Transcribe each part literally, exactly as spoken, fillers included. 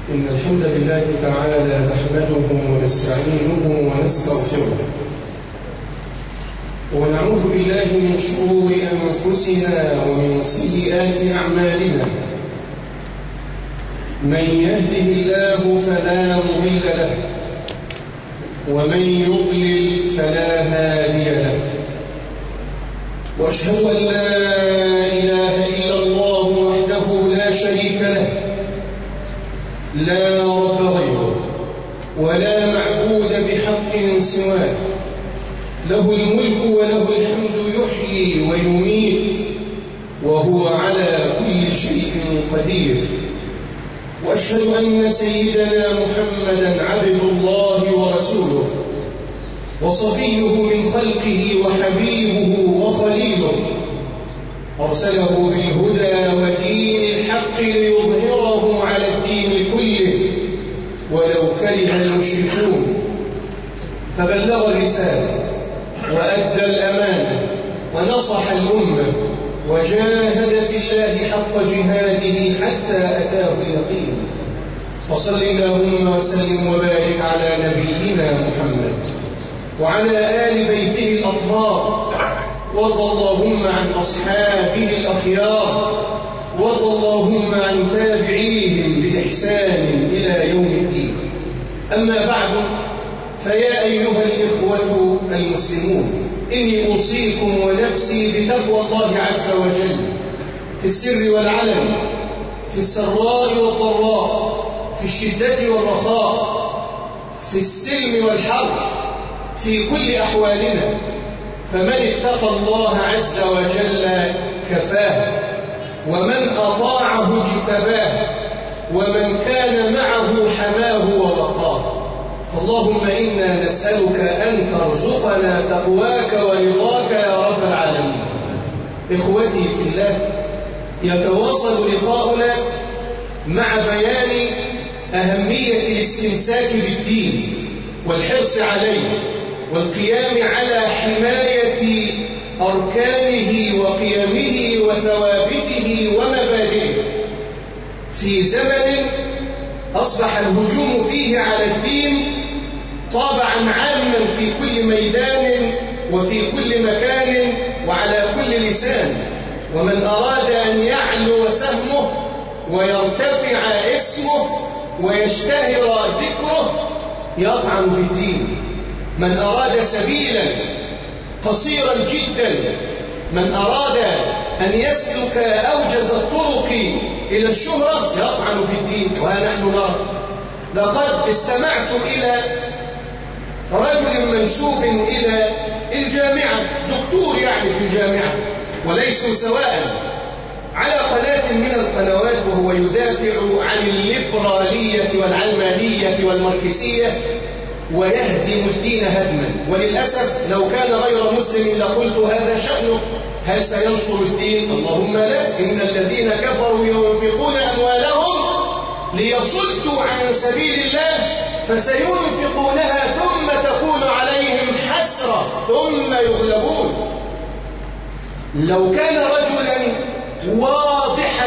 إن الحمد لله تعالى نحمده ونستعينه ونستغفره ونعوذ بالله من شرور أنفسنا ومن سيئات أعمالنا. من يهده الله فلا مضل له ومن يضلل فلا هادي له، وأشهد أن لا إله إلا الله وحده لا شريك له، لا رب غيره ولا معبود بحق سواه، له الملك وله الحمد يحيي ويميت وهو على كل شيء قدير. وأشهد أن سيدنا محمدا عبد الله ورسوله وصفيه من خلقه وحبيبه وخليله، أرسله بالهدى ودين الحق ليظهره على الدين كله ولو كره المشركون. فبلغ الرسالة وأدى الأمانة ونصح الأمة وجاهد في الله حق جهاده حتى أتاه اليقين. فصل اللهم وسلم وبارك على نبينا محمد وعلى آل بيته الأطهار، وارض اللهم عن أصحابه الأخيار، وارض اللهم عن تابعيهم بإحسان إلى يوم الدين. أما بعد، فيا أيها الإخوة المسلمون، إني أوصيكم ونفسي بتقوى الله عز وجل في السر والعلن، في السراء والضراء، في الشدة والرخاء، في السلم والحرب، في كل أحوالنا. فمن اتقى الله عز وجل كفاه، ومن أطاعه اجتباه، ومن كان معه حماه ووقاه. فاللهم إنا نسألك أن ترزقنا تقواك ورضاك يا رب العالمين. إخوتي في الله، يتواصل لقاؤنا مع بيان أهمية الاستمساك بالدين والحرص عليه والقيام على حماية أركانه وقيمه وثوابته ومبادئه في زمن أصبح الهجوم فيه على الدين طابعا عاما في كل ميدان وفي كل مكان وعلى كل لسان. ومن أراد أن يعلو سهمه ويرتفع اسمه ويشتهر ذكره يطعن في الدين. من أراد سبيلا قصيرا جدا، من أراد أن يسلك أوجز الطرق إلى الشهرة يطعن في الدين. ونحن نرى، لقد استمعت إلى رجل منسوب إلى الجامعة، دكتور يعني في الجامعة وليسوا سواء، على قناة من القنوات وهو يدافع عن الليبرالية والعلمانية والماركسية ويهدم الدين هدما. وللأسف لو كان غير مسلم لقلت هذا شأنه. هل سينصر الدين؟ اللهم لا. إن الذين كفروا ينفقون أموالهم ليصدوا عن سبيل الله فسينفقونها ثم تكون عليهم حسرة ثم يغلبون. لو كان رجلا واضحا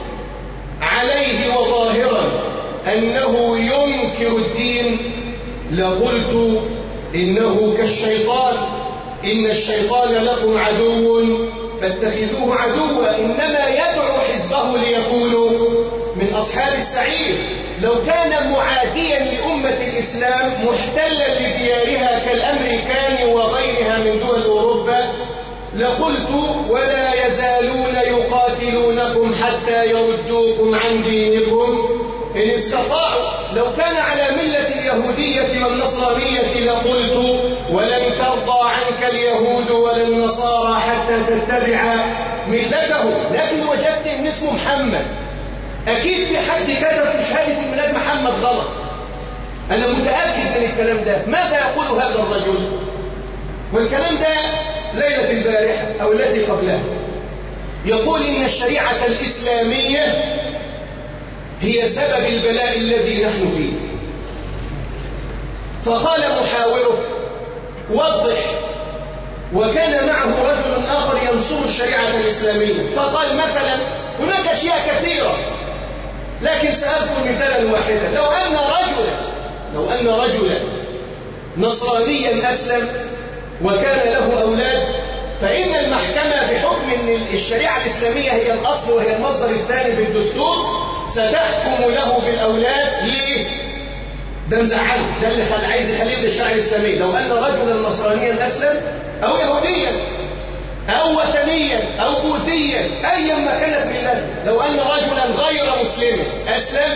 عليه وظاهرا أنه ينكر الدين لقلت إنه كالشيطان، إن الشيطان لكم عدو فاتخذوه عدوا، إنما يدعو حزبه ليكونوا من أصحاب السعير. لو كان معاديا لأمة الإسلام محتلا لديارها كالأمريكان وغيرها من دول أوروبا لقلت ولا يزالون يقاتلونكم حتى يردوكم عن دينكم إن استطاعوا. لو كان على ملة اليهودية والنصرانية لقلت ولن ترضى عنك اليهود ولا النصارى حتى تتبع ملتهم. لكن وجدت إن اسمه محمد، أكيد في حد كتب في شهادة الميلاد محمد غلط. أنا متأكد من الكلام ده. ماذا يقول هذا الرجل؟ والكلام ده ليلة البارحة أو التي قبلها يقول إن الشريعة الإسلامية هي سبب البلاء الذي نحن فيه. فقال محاوره وضح، وكان معه رجل آخر ينصر الشريعة الإسلامية، فقال مثلا هناك أشياء كثيرة لكن سأذكر مثالا واحدا. لو أن رجلا لو أن رجلا نصرانيا أسلم وكان له أولاد، فإن المحكمة بحكم أن الشريعة الإسلامية هي الأصل وهي المصدر الثاني في الدستور ستحكم له بالأولاد. ليه؟ ده مزعله، ده اللي خل... عايز يخليه من الشريعة الإسلامية. لو أن رجلا نصرانيا أسلم أو يهوديا أو وثنيا أو بوذيا أيا ما كانت ملته، لو أن رجلا غير مسلم أسلم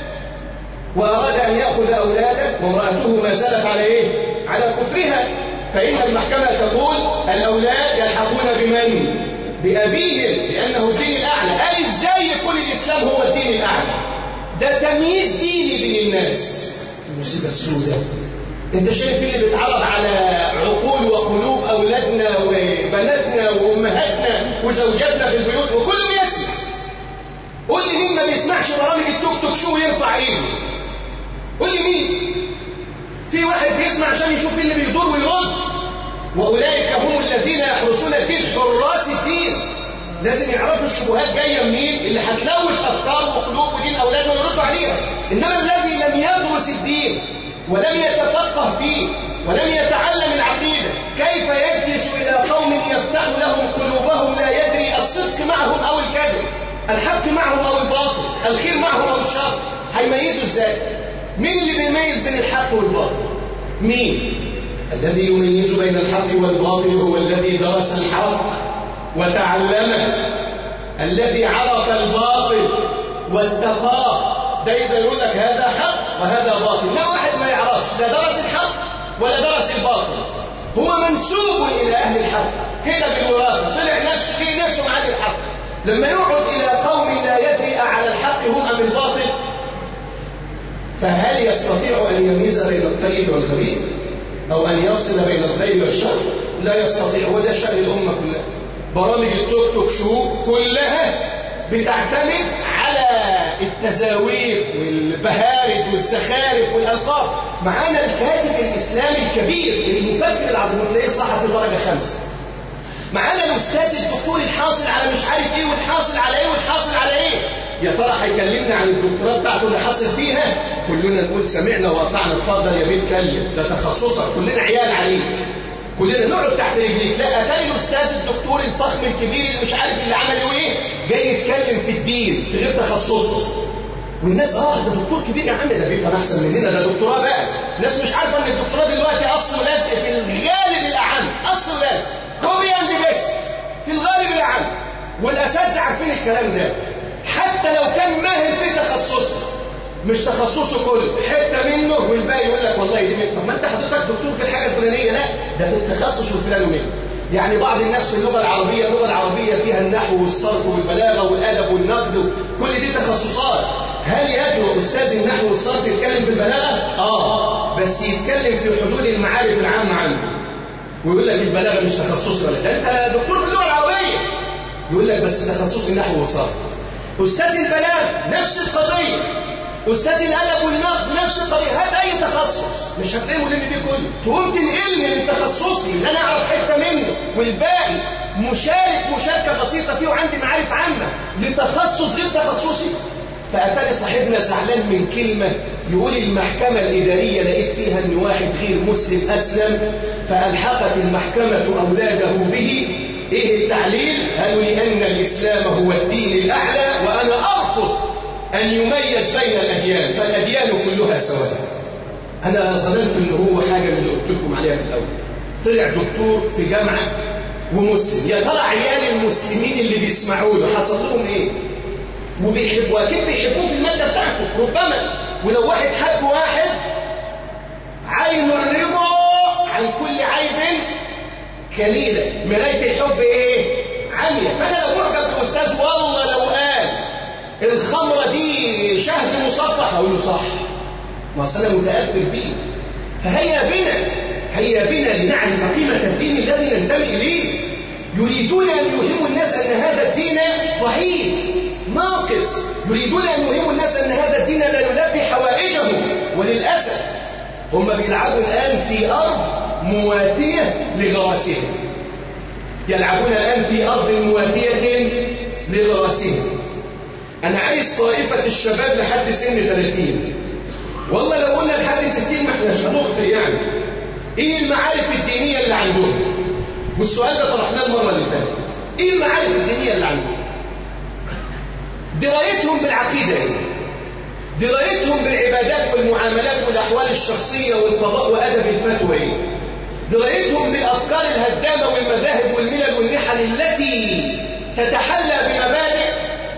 وأراد أن يأخذ أولاده وامرأته ما زالت على إيه؟ على كفرها، فإن المحكمة تقول الأولاد يلحقون بمن؟ بأبيهم، لأنه الدين الأعلى. قال إزاي يكون الإسلام هو الدين الأعلى؟ ده تمييز ديني بين الناس. المصيبة السوداء، أنت شايف اللي بيتعرض على عقول وقلوب أولادنا وبناتنا وأمهاتنا وزوجاتنا في البيوت وكله يسمع. قول لي مين ما بيسمعش برامج التوك توك شو ويرفع إيده؟ قول لي مين؟ في واحد بيسمع عشان يشوف اللي بيدور ويرد، وأولئك هم الذين يحرسون الدين حراس الدين. لازم يعرفوا الشبهات جاية منين اللي هتلوث أفكار وقلوب ودين أولادنا ويردوا عليها. إنما الذي لم يدرس الدين ولم يتفقه فيه ولم يتعلم العقيدة كيف يجلس إلى قوم يفتح لهم قلوبهم لا يدري الصدق معهم أو الكذب، الحق معهم أو الباطل، الخير معهم أو الشر، هيميزوا إزاي؟ مين اللي بيميز بين الحق والباطل؟ مين؟ الذي يميز بين الحق والباطل هو الذي درس الحق وتعلمه، الذي عرف الباطل واتقاه. ده يقدر يقول لك هذا حق وهذا باطل. لا واحد ما يعرفش، لا درس الحق ولا درس الباطل، هو منسوب إلى أهل الحق كده بالوراثة، طلع نفسه ليه نفسه مع أهل الحق. لما يقعد إلى قوم لا يدري أعلى الحق هم أم الباطل، فهل يستطيع أن يميز بين الطيب والخبيث أو أن يفصل بين الخير والشر؟ لا يستطيع. وده شأن الأمة كلها. برامج التوك توك شو كلها بتعتمد على التزاوير والبهارج والزخارف والألقاب. معانا الكاتب الإسلامي الكبير المفكر العظيم تلاقيه صحفي درجة خمسة. معانا الأستاذ الدكتور الحاصل على مش عارف إيه والحاصل على إيه والحاصل على إيه. يا ترى هيكلمنا عن الدكتوراه بتاعته اللي حاصل فيها؟ كلنا نقول سمعنا وقطعنا، اتفضل يا بيه اتكلم، ده تخصصك، كلنا عيال عليك، كلنا نقعد تحت رجليك. لا، اتاري الاستاذ الدكتور الفخم الكبير اللي مش عارف اللي عمله ايه جاي يتكلم في الدين في غير تخصصه، والناس اه ده دكتور كبير يا عم، ده بيفهم احسن مننا، ده دكتوراه بقى. الناس مش عارفه ان الدكتوراه دلوقتي اصل ولازق في الغالب الاعم، اصل ولازق كوبي اند بيست في الغالب الاعم، والاساتذه عارفين الكلام ده. حتى لو كان ماهر في تخصصه، مش تخصصه كله، حته منه والباقي يقول لك والله دي طب ما انت حضرتك دكتور في الحاجه الفلانيه، لا ده في التخصص الفلاني منه. يعني بعض الناس في اللغه العربيه، اللغه العربيه فيها النحو والصرف والبلاغه والادب والنقد، كل دي تخصصات. هل يجرؤ استاذ النحو والصرف يتكلم في البلاغه؟ اه، بس يتكلم في حدود المعارف العامه عنه ويقول لك البلاغه مش تخصصي، ولا انت دكتور في اللغه العربيه يقول لك بس تخصص النحو والصرف. أستاذ البلاغ نفس القضية، أستاذ الأدب والنقد نفس القضية. هات أي تخصص مش هتلاقيه ملم بيه كله، تقوم تنقلني من تخصصي اللي أنا أعرف حتة منه والباقي مشارك مشاركة بسيطة فيه وعندي معارف عامة لتخصص غير تخصصي. فأتاني صاحبنا زعلان من كلمة يقول المحكمة الإدارية لقيت فيها أن واحد غير مسلم أسلم فألحقت المحكمة أولاده به. إيه التعليل؟ قالوا لأن الإسلام هو الدين الأعلى وأنا أرفض أن يميز بين الأديان، فالأديان كلها سواء. أنا ظننت أنه هو حاجة من اللي قلت لكم عليها في الأول. طلع دكتور في جامعة ومسلم. يا ترى عيال المسلمين اللي بيسمعوا له حصل لهم إيه؟ وبيحبوا أكيد بيحبوه في المادة بتاعته ربما. ولو واحد حب واحد عين الرضا عن كل عيب كليلة، مراية الحب ايه؟ عالية. فانا لو معجب باستاذ والله لو قال الخمرة دي شهد مصفح هقول له صح، ما اصل انا متاثر بيه. فهيا بنا هيا بنا لنعرف قيمة الدين الذي ننتمي اليه. يريدون ان يوهموا الناس ان هذا الدين ضعيف ناقص، يريدون ان يوهموا الناس ان هذا الدين لا يلبي حوائجهم، وللاسف هم بيلعبوا الان في ارض مواتية لغراسهم. يلعبون الآن في أرض مواتية لغراسهم. أنا عايز طائفة الشباب لحد سن ثلاثين. والله لو قلنا لحد ستين ما احناش هنخطئ يعني. إيه المعارف الدينية اللي عندهم؟ والسؤال ده طرحناه المرة اللي فاتت. إيه المعارف الدينية اللي عندهم؟ درايتهم بالعقيدة إيه؟ درايتهم بالعبادات والمعاملات والأحوال الشخصية والقضاء وأدب الفتوى إيه؟ درايتهم بالأفكار الهدامة والمذاهب والملل والنحل التي تتحلى بمبادئ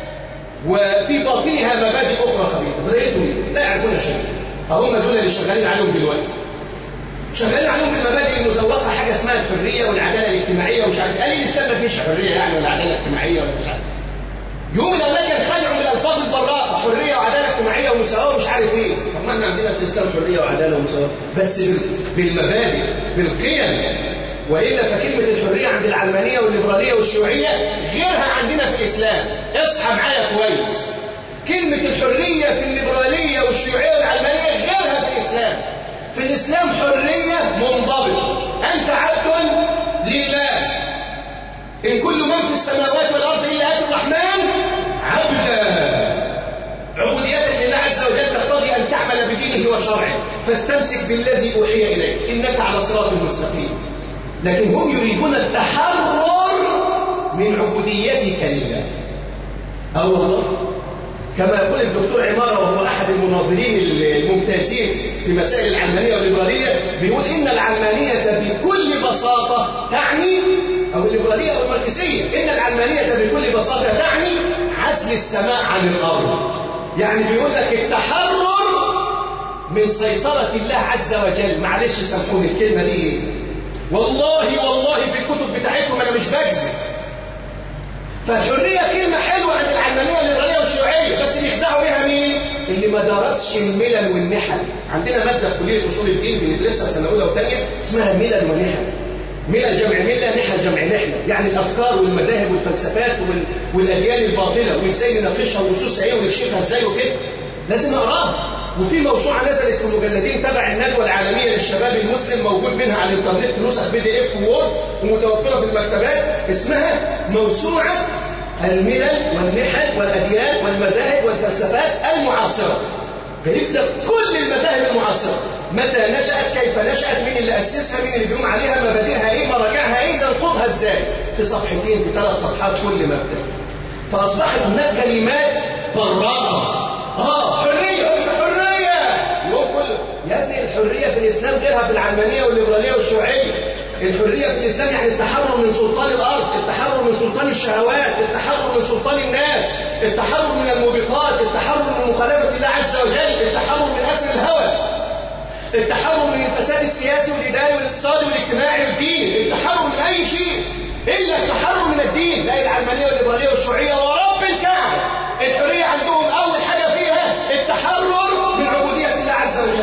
وفي باطنها مبادئ أخرى خبيثة. درايتهم لا يعرفون شيء. هم دول اللي شغالين عليهم دلوقتي. شغالين عليهم بالمبادئ المزوقة، حاجة اسمها الحرية والعدالة الاجتماعية ومش عارف. قال لي الإسلام ما فيش حرية يعني ولا عدالة اجتماعية ولا مش عارف. يوم الأولاد ينخدعوا من الألفاظ البراقة، حرية وعدالة اجتماعية ومساواة ومش عارف إيه. طب ما احنا عندنا في الإسلام حرية وعدالة ومساواة بس بالمبادئ بالقيم. وإلا فكلمة الحرية عند العلمانية والليبرالية والشيوعية غيرها عندنا في الإسلام. اصحى معايا كويس. كلمة الحرية في الليبرالية والشيوعية والعلمانية غيرها في الإسلام. في الإسلام حرية منضبطة، أنت عبد لله، إن كل من في السماوات والأرض إلا آتي الرحمن عبدا. عبوديتك لله عز وجل تقتضي أن تعمل بدينه وشرعه، فاستمسك بالذي أوحي إليك إنك على صراط مستقيم. لكن هم يريدون التحرر من عبوديتك لله. أو والله كما يقول الدكتور عمارة وهو أحد المناظرين الممتازين في مسائل العلمانية والليبرالية، بيقول إن العلمانية بكل بساطة تعني، أو الليبرالية أو الماركسية، إن العلمانية بكل بساطة تعني عزل السماء عن الأرض. يعني بيقول لك التحرر من سيطرة الله عز وجل. معلش سامحوني الكلمة دي، والله والله في الكتب بتاعتهم أنا مش بكذب. فالحرية كلمة حلوة عند العلمانية والليبرالية والشيوعية، بس اللي يخدعوا بيها مين؟ اللي ما درسش الملل والنحل. عندنا مادة في كلية أصول الدين بندرسها في سنة أولى وثانية اسمها ملل ونحل. ملل جمع ملة، نحل جمع نحلة، يعني الأفكار والمذاهب والفلسفات والأديان الباطلة وإزاي نناقشها ونصوصها إيه ونكشفها إزاي وكده. لازم نقراها. وفي موسوعة نزلت في مجلدين تبع الندوة العالمية للشباب المسلم، موجود منها على الإنترنت نسخ بي دي إف وورد ومتوفرة في المكتبات، اسمها موسوعة الملل والنحل والأديان والمذاهب والفلسفات المعاصرة. جايب لك كل المذاهب المعاصرة، متى نشأت، كيف نشأت، مين اللي أسسها، مين اللي بيقوم عليها، مبادئها إيه، مراجعها إيه، ننقضها إزاي، في صفحتين في ثلاث صفحات كل مبدأ. فأصبحت هناك كلمات براءة. آه حرية، حرية يوم كله. يا ابني الحرية في الإسلام غيرها في العلمانية والليبرالية والشيوعية. الحرية في الإسلام يعني التحرر من سلطان الأرض، التحرر من سلطان الشهوات، التحرر من سلطان الناس، التحرر من الموبقات، التحرر من مخالفة الله عز وجل، التحرر من أسر الهوى، التحرر من الفساد السياسي والإداري والاقتصادي والاجتماعي والديني، التحرر من أي شيء إلا التحرر من الدين. لا العلمانية والليبرالية والشيوعية ورب الكعبة الحرية عندهم أول حاجة فيها التحرر من عبودية الله عز وجل.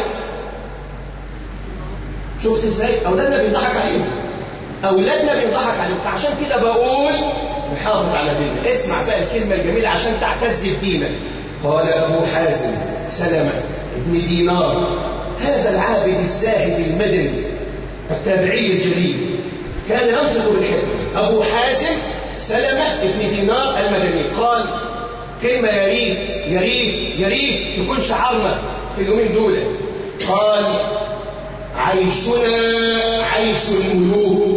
شفت ازاي؟ أولادنا بيضحك عليهم، أولادنا بيضحك عليهم. فعشان كده بقول نحافظ على ديننا. اسمع بقى الكلمة الجميلة عشان تعتز بدينك. قال أبو حازم سلمة ابن دينار، هذا العابد الزاهد المدني التابعي الجليل، كان ينطق بالحكمة. أبو حازم سلمة ابن دينار المدني قال كلمة يا ريت يا ريت يا ريت تكون شعارنا في اليومين دول. قال عيشنا عيش الملوك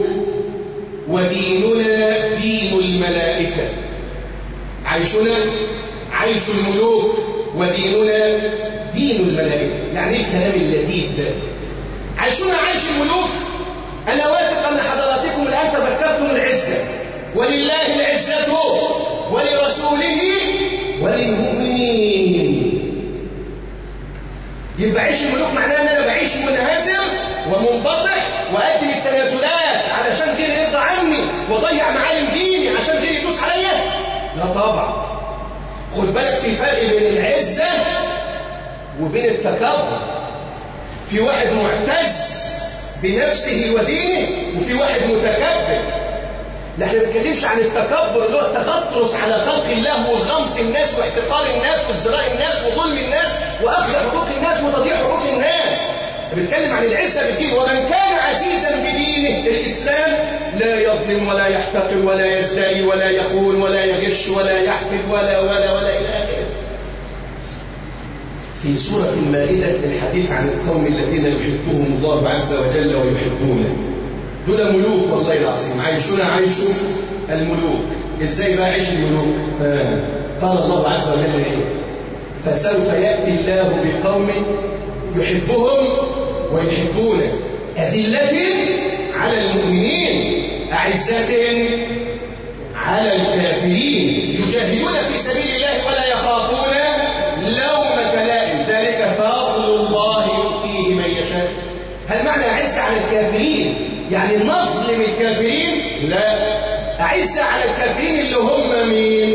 وديننا دين الملائكة. عيشنا عيش الملوك وديننا دين الملائكة. يعني ايه الكلام اللذيذ ده؟ عيشنا عيش الملوك. أنا واثق أن حضراتكم الآن تذكرتم العزة، ولله العزة ولرسوله وللمؤمنين. يبقى عيش الملوك معناه أن أنا بعيش منهزم ومنبطح وأقدم التنازلات علشان غيري يرضى عني وأضيع معالم ديني عشان غيري يدوس عليا؟ لا طبعا. خد بالك في فرق بين العزة وبين التكبر. في واحد معتز بنفسه ودينه وفي واحد متكبر. لا احنا ما بنتكلمش عن التكبر اللي هو التغطرس على خلق الله وغمط الناس واحتقار الناس وازدراء الناس وظلم الناس واخذ حقوق الناس وتضييع حقوق الناس. بنتكلم عن العزة بالدين. ومن كان عزيزا بدينه الإسلام لا يظلم ولا يحتقر ولا يزدري ولا يخون ولا يغش ولا يحقد ولا ولا ولا إلى آخره. في سورة المائدة الحديث عن القوم الذين يحبهم الله عز وجل ويحبونه. دول ملوك والله العظيم، عايشون عيش الملوك. ازاي بقى عيش الملوك؟ آه. قال الله عز وجل ايه؟ فسوف يأتي الله بقوم يحبهم ويحبونه أذلة على المؤمنين أعزة على الكافرين يجاهدون في سبيل الله ولا يخافون لومة لائم ذلك فضل الله يؤتيه من يشاء. هل معنى أعز على الكافرين يعني نظلم الكافرين؟ لا، أعز على الكافرين اللي هم مين؟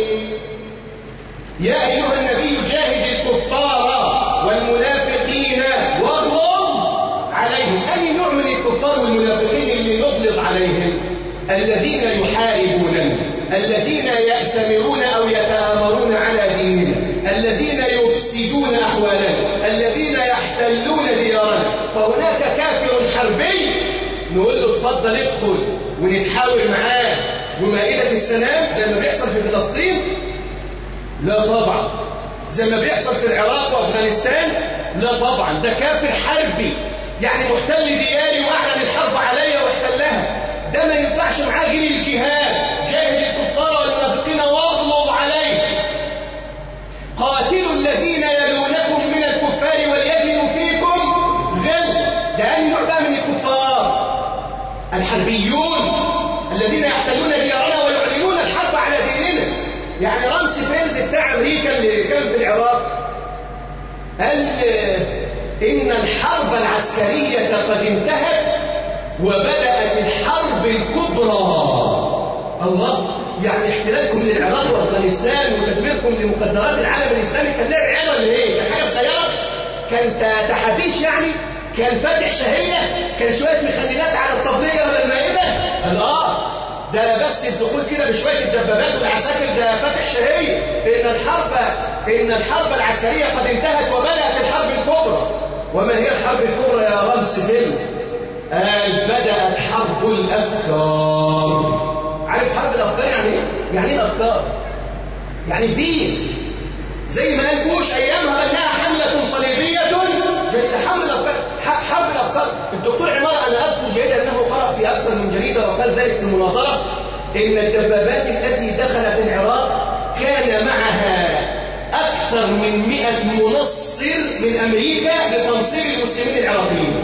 يا أيها النبي جاهد الكفار والمنافقين واغلظ عليهم. أي نوع من الكفار والمنافقين اللي نغلظ عليهم؟ الذين يحاربوننا، الذين يأتمرون أو يتآمرون على ديننا، الذين يفسدون أحوالنا، الذين يحتلون ديارنا. فهناك كافر حربي نقول له اتفضل ادخل ونتحاور معاه ومائدة السلام زي ما بيحصل في فلسطين؟ لا طبعا. زي ما بيحصل في العراق وأفغانستان؟ لا طبعا. ده كافر حربي يعني محتل دياري وأعلن الحرب عليا واحتلها. ده ما ينفعش معاه غير الجهاد. جاهد الكفار والمنافقين واغلظ عليهم. قاتلوا الذين يلونكم من الكفار وليجدوا فيكم غل. ده أي نوع ده من الكفار؟ الحربيون الذين يحتلون ديارنا ويعلنون الحرب على ديننا. يعني رامسفيلد بتاع أمريكا اللي كان في العراق قال إن الحرب العسكرية قد انتهت وبدأت الحرب الكبرى. الله، يعني احتلالكم للعراق وأفغانستان وتدميركم لمقدرات العالم الإسلامي كان لعب عيال ولا إيه؟ كان حاجة صغيرة؟ كان تحابيش يعني؟ كان فاتح شهية؟ كان شوية مخللات على الطبلية ولا المائدة؟ قال آه ده بس الدخول كده بشوية الدبابات والعساكر ده فاتح شهية. إن الحرب إن الحرب العسكرية قد انتهت وبدأت الحرب الكبرى. وما هي الحرب الكبرى يا رامسفيلد؟ قال بدأت حرب الأفكار. عارف حرب الأفكار يعني إيه؟ يعني إيه الأفكار؟ يعني الدين. زي ما قال بوش أيامها أنها حملة صليبية جديدة. حمل الأفكار، حرب الأفكار. الدكتور عمار أنا أذكر جيدا أنه قرأ في أكثر من جريدة وقال ذلك في المناظرة إن الدبابات التي دخلت العراق كان معها أكثر من مئة منصر من أمريكا لتنصير المسلمين العراقيين.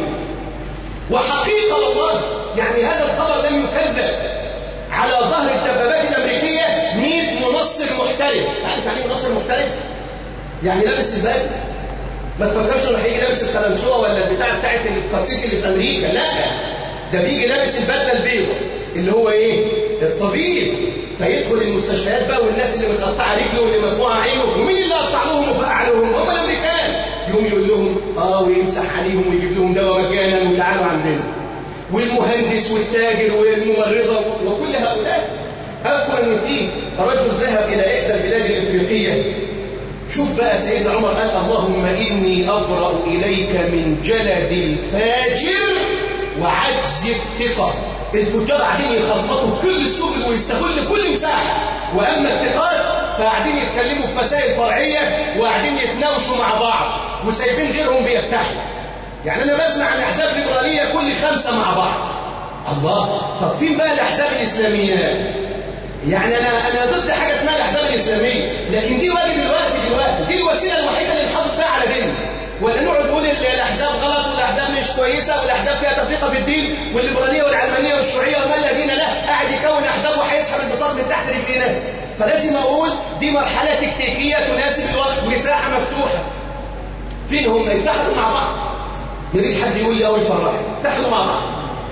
وحقيقة والله يعني هذا الخبر لم يكذب. على ظهر الدبابات الأمريكية مئة منصر محترف. تعرف يعني منصر محترف؟ يعني لابس البدله. ما تفكرش انه هيجي لابس القلنسوه ولا البتاع بتاعت القسيس اللي في امريكا، لا، ده بيجي لابس البدله البيضاء اللي هو ايه؟ الطبيب. فيدخل المستشفيات بقى والناس اللي متقطعه رجله واللي مفقوعه عينه، ومين اللي قطع لهم وفقع لهم؟ هم الامريكان. يقوم يقول لهم اه ويمسح عليهم ويجيب لهم دواء مجانا وتعالوا عندنا. والمهندس والتاجر والممرضه وكل هؤلاء. اذكر ان في رجل ذهب الى احدى البلاد الافريقيه. شوف بقى سيدنا عمر قال اللهم إني أبرأ إليك من جلد الفاجر وعجز الثقة. الفجار قاعدين يخبطوا في كل السبل ويستغلوا كل مساحة، وأما الثقات فقاعدين يتكلموا في مسائل فرعية وقاعدين يتناوشوا مع بعض وسايبين غيرهم بيتحدوا. يعني أنا بسمع عن أحزاب ليبرالية كل خمسة مع بعض. الله، طب فين بقى الأحزاب الإسلامية؟ يعني أنا أنا ضد حاجة اسمها الأحزاب الإسلامية، لكن دي واجب الوقت دلوقتي، دي الوسيلة الوحيدة اللي نحافظ فيها على ديننا. ولا نقعد نقول الأحزاب غلط والأحزاب مش كويسة والأحزاب فيها تفرقة في الدين والليبرالية والعلمانية والشيوعية وما لا دين له، قاعد يكون أحزاب وهيسحب البساط من تحت رجلينا. فلازم أقول دي مرحلة تكتيكية تناسب الوقت، مساحة مفتوحة. فين هم؟ اتحدوا مع بعض. يريد حد يقول لي أو يفرحني، اتحدوا مع بعض.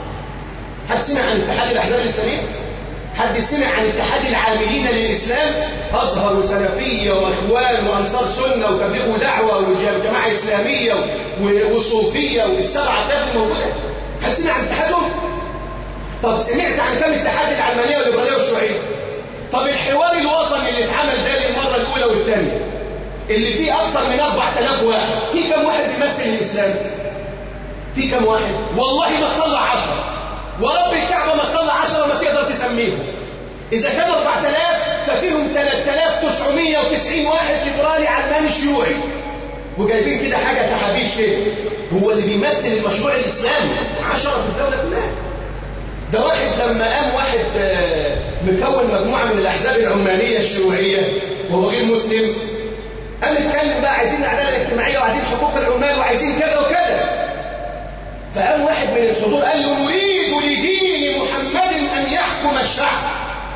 حد سمع عن اتحاد الأحزاب الإسلامية؟ حد سمع عن اتحاد العاملين للإسلام؟ أزهر وسلفية وإخوان وأنصار سنة وتبليغ دعوة وجماعة إسلامية وصوفية والسبعة اتحاد موجودة. حد سمع عن اتحادهم؟ طب سمعت عن كم اتحاد العلمانية والليبرالية والشيوعية؟ طب الحوار الوطني اللي اتعمل ده للمرة الأولى والثانية اللي فيه أكثر من أربعة آلاف واحد، في كم واحد بيمثل الإسلام؟ في كم واحد؟ والله ما تطلع عشرة، ورب الكعبة ما تطلع عشرة ما تقدر تسميهم. إذا كان أربعة آلاف ففيهم ثلاثة آلاف وتسعمائة وتسعين واحد ليبرالي علماني شيوعي. وجايبين كده حاجة تحابيش كده، هو اللي بيمثل المشروع الإسلامي عشرة في الدولة كلها. ده واحد لما قام واحد مكون مجموعة من الأحزاب العمالية الشيوعية وهو غير مسلم، قام يتكلم بقى عايزين العدالة الاجتماعية وعايزين حقوق العمال وعايزين كذا وكذا. فقام واحد من الحضور قال له نريد لدين محمد أن يحكم الشعب.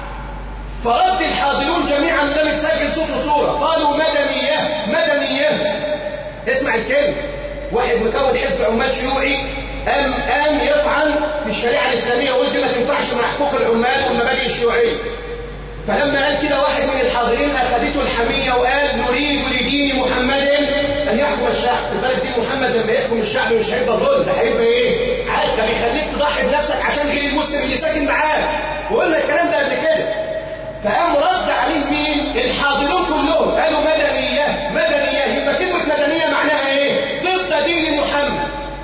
فرد الحاضرون جميعا ده متسجل صوت وصورة قالوا مدنية مدنية. اسمع الكلمة، واحد مكون حزب عمال شيوعي قام قام يطعن في الشريعة الإسلامية وقال دي ما تنفعش مع حقوق العمال والمبادئ الشيوعية. فلما قال كده واحد من الحاضرين أخذته الحمية وقال نريد لدين محمد أن يحكم الشعب. البلد دين محمد لما يحكم الشعب مش هيبقى ظلم، ده هيبقى إيه؟ عادة بيخليك تضحي بنفسك عشان غير المسلم اللي ساكن معاك. وقلنا الكلام ده قبل كده. فقام رد عليه مين؟ الحاضرون كلهم قالوا مدنية مدنية. يبقى كلمة مدنية معناها إيه؟ ضد دين محمد.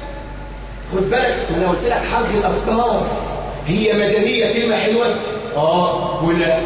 خد بالك أنا قلت لك حرب الأفكار هي مدنية كلمة حلوة؟ آه ولا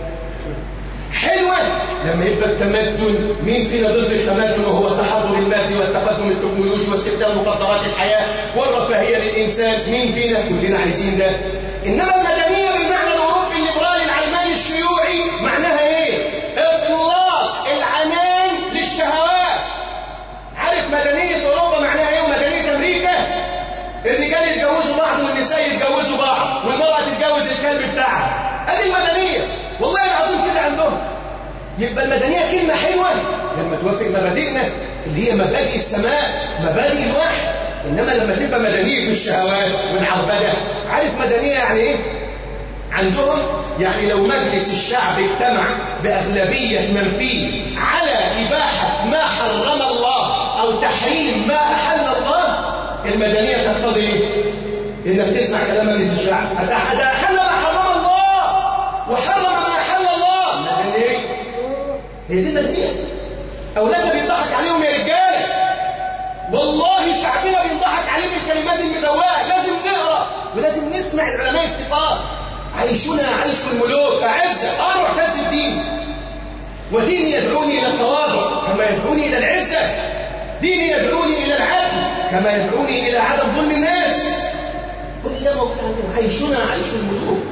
حلوة لما يبقى التمدن. مين فينا ضد التمدن وهو التحضر المادي والتقدم التكنولوجي واستخدام مقدرات الحياة والرفاهية للإنسان؟ مين فينا؟ كلنا عايزين ده. إنما المدنية بالمعنى الأوروبي الليبرالي العلماني الشيوعي معناها إيه؟ إطلاق العنان للشهوات. عارف مدنية أوروبا معناها إيه ومدنية أمريكا؟ الرجال يتجوزوا بعض والنساء يتجوزوا بعض والمرأة تتجوز الكلب بتاعها. هذه المدنية والله العظيم كده عندهم. يبقى المدنية كلمة حلوة لما توافق مبادئنا اللي هي مبادئ السماء مبادئ الوحي. إنما لما تبقى مدنية الشهوات والعربدة، عارف مدنية يعني إيه؟ عندهم يعني لو مجلس الشعب اجتمع بأغلبية من فيه على إباحة ما حرم الله أو تحريم ما أحل الله، المدنية تقتضي إيه؟ إنك تسمع كلام مجلس الشعب. ده أحل ما حرم الله وحرم ما أحل الله. مدنية هي دي المدنية. أولادنا بيضحك عليهم يا رجال، والله شعبنا بيضحك عليه بالكلمات المزوقة. لازم نقرأ ولازم نسمع العلماء الثقات. عيشنا عيش الملوك أعزة. أنا معتز الدين وديني يدعوني إلى التواضع كما يدعوني إلى العزة. ديني يدعوني إلى العدل كما يدعوني إلى عدم ظلم الناس. كل ده موجود عندنا. عيشنا عيش الملوك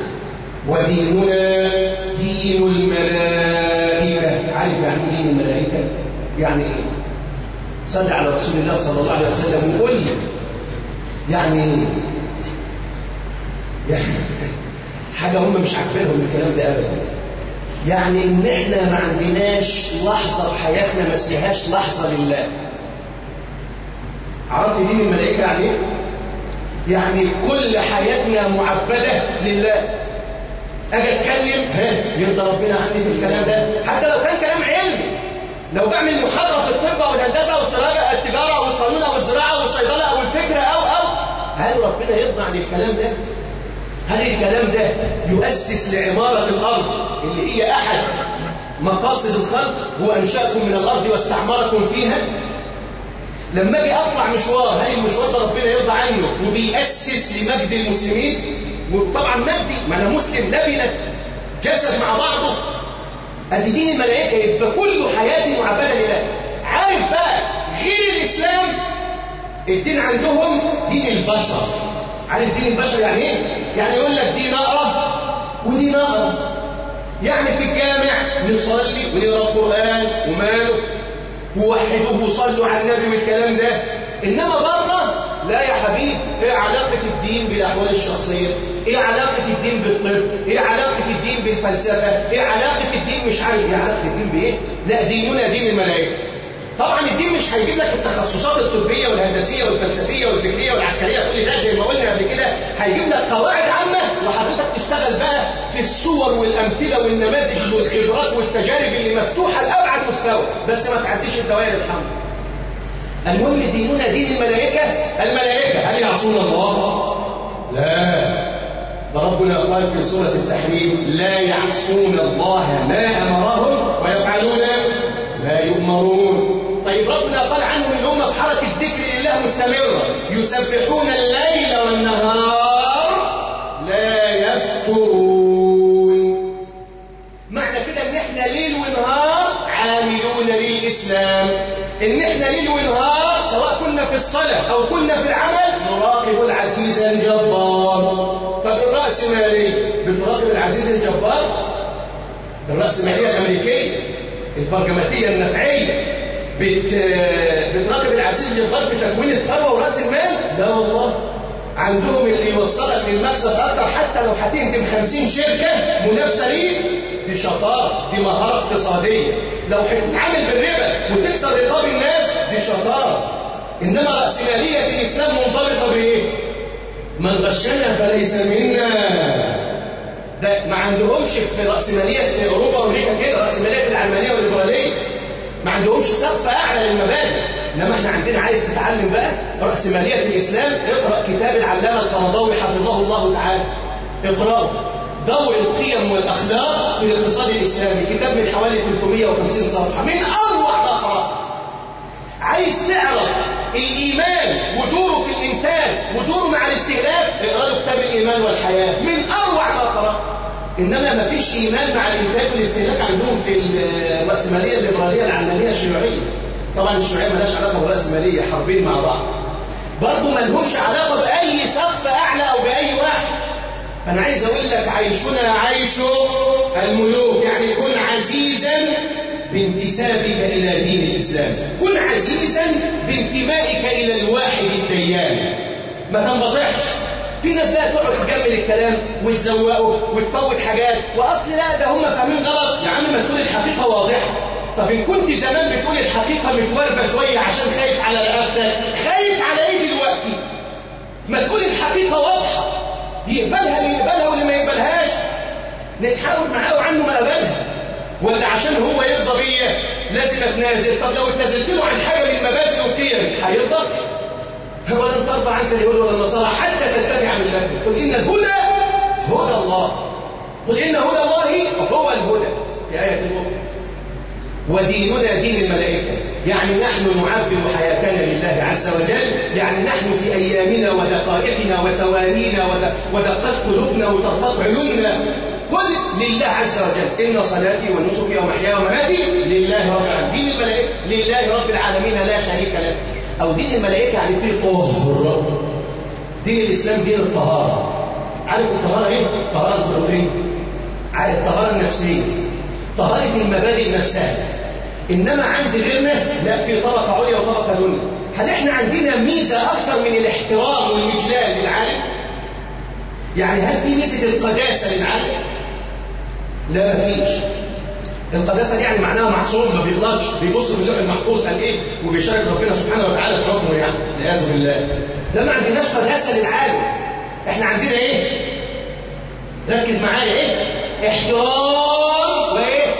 وديننا دين الملائكة. عارف يعني دين الملائكة؟ يعني إيه؟ صلي على رسول الله صلى الله عليه وسلم وقول لي يعني يعني حاجة هم مش عارفينهم الكلام ده أبدا. يعني إن إحنا ما عندناش لحظة في حياتنا ما سيهاش لحظة لله. عرفت دين الملائكة يعني إيه؟ يعني كل حياتنا معبدة لله. أجي أتكلم ها يرضى ربنا عني في الكلام ده حتى لو كان كلام علمي. لو بعمل محاضرة في الطب أو الهندسة أو التجارة أو القانون أو الزراعة أو الصيدلة أو الفكرة أو أو هل ربنا يرضى عن الكلام ده؟ هل الكلام ده يؤسس لعمارة الأرض اللي هي أحد مقاصد الخلق؟ هو أنشأكم من الأرض واستعمركم فيها. لما أجي أطلع مشوار، هل المشوار ده ربنا يرضى عنه وبيأسس لمجد المسلمين؟ طبعا مجدي، ما أنا مسلم نبينا جسد مع بعضه. أدي دين الملائكة يبقى كل حياتي معبدة لله. عارف بقى غير الإسلام الدين عندهم دين البشر. عارف دين البشر يعني ايه؟ يعني يقول لك دي نقرة ودي نقرة. يعني في الجامع نصلي ونقرأ القرآن وماله ووحدوه وصلوا على النبي والكلام ده. إنما بره لا يا حبيب. ايه علاقة الدين بالأحوال الشخصية؟ ايه علاقة الدين بالطب؟ ايه علاقة الدين بالفلسفة؟ ايه علاقة الدين مش عارف ايه علاقة الدين بايه؟ لا ديننا دين الملائكة. طبعا الدين مش هيجيب لك التخصصات الطبية والهندسية والفلسفية والفكرية والعسكرية كل ده زي ما قلنا قبل كده. هيجيب لك قواعد عامة وحضرتك تشتغل بقى في الصور والأمثلة والنماذج والخبرات والتجارب اللي مفتوحة لأبعد مستوى، بس ما تعديش الدوائر الحمراء. المهم ديننا دين الملائكة. الملائكة هل يعصون الله؟ لا. ده ربنا قال في سورة التحريم لا يعصون الله ما أمرهم ويفعلون ما يؤمرون. طيب ربنا قال عنهم ان هم في حركة ذكر لله مستمرة يسبحون الليل والنهار لا يفترون. معنى كده ان احنا ليل ونهار عاملون الإسلام إن إحنا ليل ونهار سواء كنا في الصلاة أو كنا في العمل نراقب العزيز الجبار. طب الرأسمالية بنراقب العزيز الجبار؟ الرأسمالية الأمريكية البرجماتية النفعية بت... بتراقب العزيز الجبار في تكوين الثروة ورأس المال؟ لا والله. عندهم اللي يوصلك للمكسب أكتر حتى لو هتهدم خمسين شركة منافسة ليك، دي شطارة، دي مهارة اقتصادية. لو هتتعامل بالربا وتكسر رقاب الناس دي شطارة. إنما رأسمالية في الإسلام منضبطة بإيه؟ من غشنا فليس منا. ده ما عندهمش في رأسمالية أوروبا وأمريكا كده، رأسمالية العلمانية والليبرالية ما عندهمش سقف أعلى للمبادئ. إنما إحنا عندنا عايز تتعلم بقى رأسمالية الإسلام، اقرأ كتاب العلامة القرضاوي حفظه الله تعالى، اقرأه، ضوء القيم والأخلاق في الاقتصاد الإسلامي، كتاب من حوالي ثلاثمائة وخمسين صفحة، من أروع ما قرأت. عايز تعرف الإيمان ودوره في الإنتاج ودوره مع الاستهلاك، اقرأ له كتاب الإيمان والحياة، من أروع ما قرأت. إنما ما فيش إيمان مع الإنتاج والاستهلاك عندهم في الرأسمالية الليبرالية العلمانية الشيوعية. طبعا الشيوعية مالهاش علاقة بالرأسمالية، حربين مع بعض. برضه ما لهمش علاقة بأي سقف أعلى أو بأي واحد. فأنا عايز أقول لك عيشنا عيش الملوك، يعني كن عزيزا بانتسابك إلى دين الإسلام، كن عزيزا بانتمائك إلى الواحد الديان، ما تنبطحش. في ناس بقى تقعد تكمل الكلام وتزوقه وتفوت حاجات، وأصل لا ده هم فاهمين غلط. يا عم ما تقول الحقيقة واضحة. طب إن كنت زمان بتقول الحقيقة متوربة شوية عشان خايف على رقبتك، خايف على إيه دلوقتي؟ ما تقول الحقيقة واضحة، يقبلها اللي يقبلها واللي ما يقبلهاش نتحاول معاه وعنه ما قبلها، ولا عشان هو يرضى بيا لازم اتنازل؟ طب لو اتنازلت له عن حاجه من المبادئ والقيم هيرضى؟ هو لن ترضى عنك اليهود ولا النصارى حتى تتبع ملتهم. قل ان الهدى هدى الله، قل ان هدى الله هو الهدى في ايه اخرى. وديننا دين الملائكه، يعني نحن نعبر حياتنا لله عز وجل، يعني نحن في ايامنا ودقائقنا وثوانينا ودقات قلوبنا وطرفات عيوننا قل لله عز وجل إن صلاتي ونسكي ومحياي ومماتي لله رب العالمين. دين الملائكة لله رب العالمين لا شريك له. أو دين الملائكة يعني فيه طهر. دين الإسلام دين الطهارة. عارف الطهارة إيه؟ الطهارة الخلقية، عارف الطهارة النفسية، طهارة المبادئ نفسها. إنما عند غيرنا لا، في طبقة عليا وطبقة دنيا. هل إحنا عندنا ميزة أكثر من الاحترام والإجلال للعالم؟ يعني هل في ميزة القداسة للعالم؟ لا مفيش. القداسة دي يعني معناها معصوم ما بيغلطش، بيبص في اللوح المحفوظ قال ايه وبيشارك ربنا سبحانه وتعالى في حكمه، يعني والعياذ بالله. ده ما عندناش قداسة للعالم. احنا عندنا ايه؟ ركز معايا، ايه؟ احترام وايه؟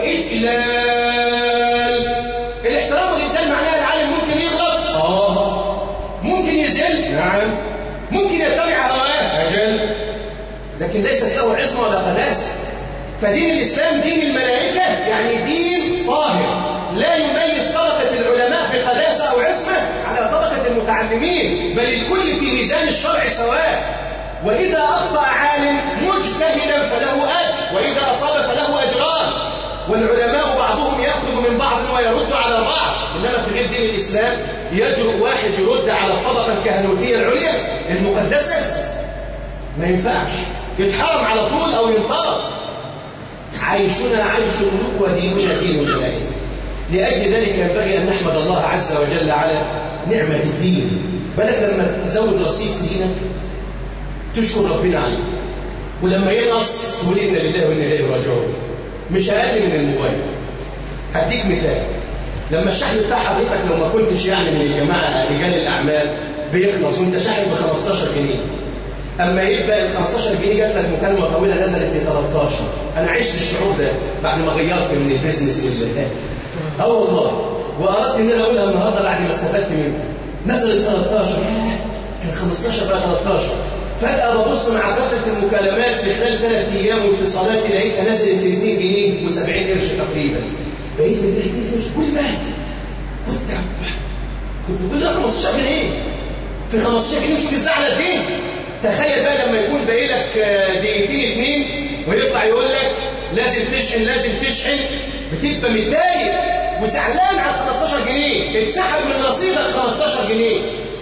واجلال. الاحترام والاجلال معناها العالم ممكن يغلط، اه ممكن يذل، نعم ممكن يتبع هواه، اجل، لكن ليست له عصمة ولا قداسة. فدين الإسلام دين الملائكة، يعني دين طاهر لا يميز طبقة العلماء بقداسة أو عصمة على طبقة المتعلمين، بل الكل في ميزان الشرع سواء. وإذا أخطأ عالم مجتهدا فله أجر، وإذا أصاب فله أجران، والعلماء بعضهم يأخذ من بعض ويرد على بعض. إنما في غير دين الإسلام يجرؤ واحد يرد على الطبقة الكهنوتية العليا المقدسة؟ ما ينفعش، يتحرم على طول أو ينطرد. عيشنا عيش الملوك وديننا دين الملائكة. لأجل ذلك ينبغي أن نحمد الله عز وجل على نعمة الدين. بالك لما تزود رصيد في دينك تشكر ربنا عليه، ولما ينقص تقول إنا لله وإنا إليه راجعون، مش أقل من الموبايل. هديك مثال، لما الشحن بتاع حضرتك لو ما كنتش يعني من الجماعة رجال الأعمال بيخلص وأنت شاحن ب خمستاشر جنيه، أما يبقى ال خمستاشر جنيه جات لك مكالمة طويلة نزلت ل تلتاشر. أنا عشت الشعور ده بعد ما غيرت من البيزنس للجهات. أه والله، وأردت إن أنا أقولها النهارده بعد ما استفدت منه. نزلت تلتاشر، كان خمستاشر بقى تلتاشر. فجأة ببص مع كثرة المكالمات في خلال ثلاث أيام واتصالات لقيتها نزلت ل اتنين جنيه وسبعين قرش تقريبا. بقيت متضايق، مش كل ده كنت كنت كل ده خمستاشر جنيه في خمستاشر جنيه. شوف الزعل قد إيه. تخيل بقى لما يكون باقي لك دقيقتين اتنين ويطلع يقول لك لازم تشحن لازم تشحن، بتبقى متضايق وزعلان على خمستاشر جنيه، اتسحب من رصيدك خمستاشر جنيه.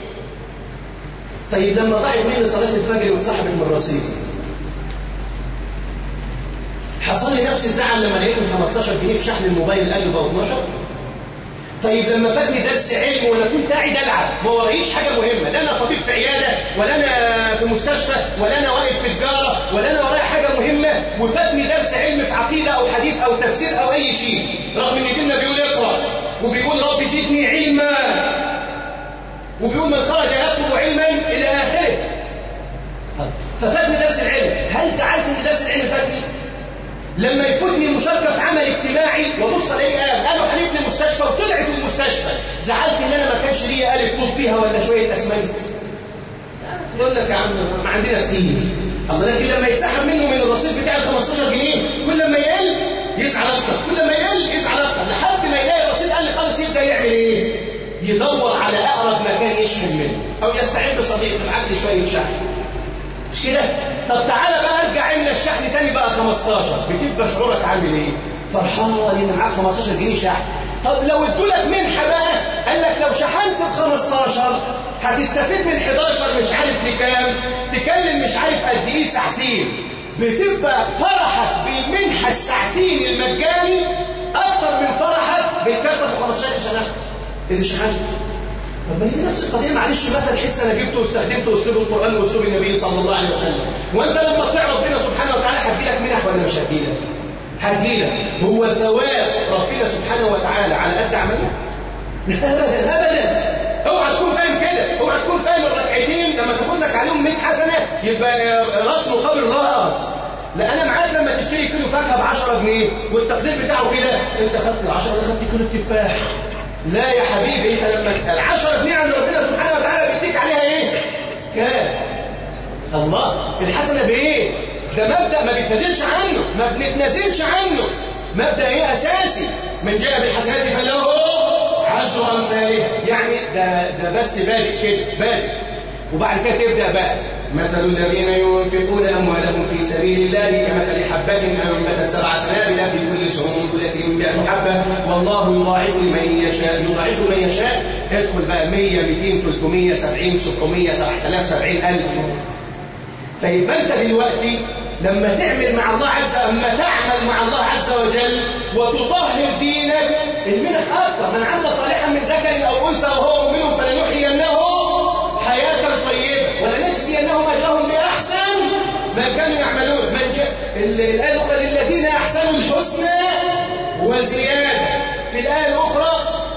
طيب لما ضاعت مني صلاة الفجر واتسحبت من رصيدي، حصل لي نفس الزعل لما لقيت خمستاشر جنيه في شحن الموبايل قال له بقى اتناشر؟ طيب لما فاتني درس علم وانا كنت قاعد العب ما ورايش حاجه مهمه، لا انا طبيب في عياده ولا انا في مستشفى ولا انا واقف في تجاره ولا انا ورايا حاجه مهمه، وفاتني درس علم في عقيده او حديث او تفسير او اي شيء، رغم ان ديننا بيقول اقرا وبيقول رب زدني علما وبيقول من خرج يطلب علما الى اخره. ففاتني درس العلم، هل زعلت ان درس العلم فاتني؟ لما يفوتني المشاركه في عمل اجتماعي وابص الاقي قالوا حبيبني المستشفى وطلعت المستشفى، زعلت ان انا ما كانش ليا آلة طوب فيها ولا شويه اسمنت؟ يقول لك يا عم ما عندنا كتير. الله، لكن لما يتسحب منه من الرصيد بتاع ال خمستاشر جنيه كل ما يقل يزعل اكتر، كل ما يقل يزعل اكتر، لحد ما يلاقي الرصيد قال لي خلاص يبدا يعمل ايه؟ يدور على اقرب مكان يشحن منه او يستعين بصديق معاك لي شويه شحن. مش كده؟ طب تعالى بقى ارجع عمل الشحن تاني بقى خمستاشر، بتبقى شعورك عامل ايه؟ فرحان ان معاك خمستاشر جنيه شحن. طب لو ادولك منحه بقى، قال لك لو شحنت ب خمستاشر هتستفيد من حداشر مش عارف لكام، تكلم مش عارف قد ايه ساعتين، بتبقى فرحك بالمنحه الساعتين المجاني اكتر من فرحك بالكارت ابو خمستاشر سنه اللي شحنت. طب ما هي دي نفس القضيه، معلش مثل حس انا جبته واستخدمته اسلوب القران واسلوب النبي صلى الله عليه وسلم، وانت لما تطيع ربنا سبحانه وتعالى هديلك منح ولا مش هديلك؟ هديلك. هو ثواب ربنا سبحانه وتعالى على قد عملنا؟ ابدا ابدا. اوعى تكون فاهم كده، اوعى تكون فاهم الركعتين لما تاخد لك عليهم مية حسنه يبقى راس مقابل راس. لا، انا معاك لما تشتري كيلو فاكهه ب عشرة جنيه والتقدير بتاعه كده انت خدت ال عشرة، انا خدت كيلو التفاح. لا يا حبيبي، انت لما العشرة جنيه عند ربنا سبحانه وتعالى بيديك عليها ايه؟ كام؟ الله، الحسنه بايه؟ ده مبدا ما بيتنازلش عنه، ما بنتنازلش عنه، مبدا ايه اساسي، من جاء بالحسنات فله عشر امثالها. يعني ده ده بس بادئ كده بادئ، وبعد كده تبدا بقى مثل الذين ينفقون اموالهم في سبيل الله كمثل حبة انبتت سبع سنابل في كل سنبلة مئة حبة والله يضاعف لمن يشاء، يضاعف لمن يشاء. ادخل بقى مية ميتين تلتمية سبعين ستمية سبعة آلاف سبعين ألف. فيبقى انت دلوقتي لما تعمل مع الله عز وجل، لما تعمل مع الله عز وجل وتطهر دينك، المنح اكثر. من عمل صالحا من ذكر او انثى وهو مؤمن فلنحيينه حياة طيبة ولنجزينهم اجرهم باحسن ما كانوا يعملون. من جاء الايه الاخرى للذين احسنوا الحسنى وزياده. في الايه الاخرى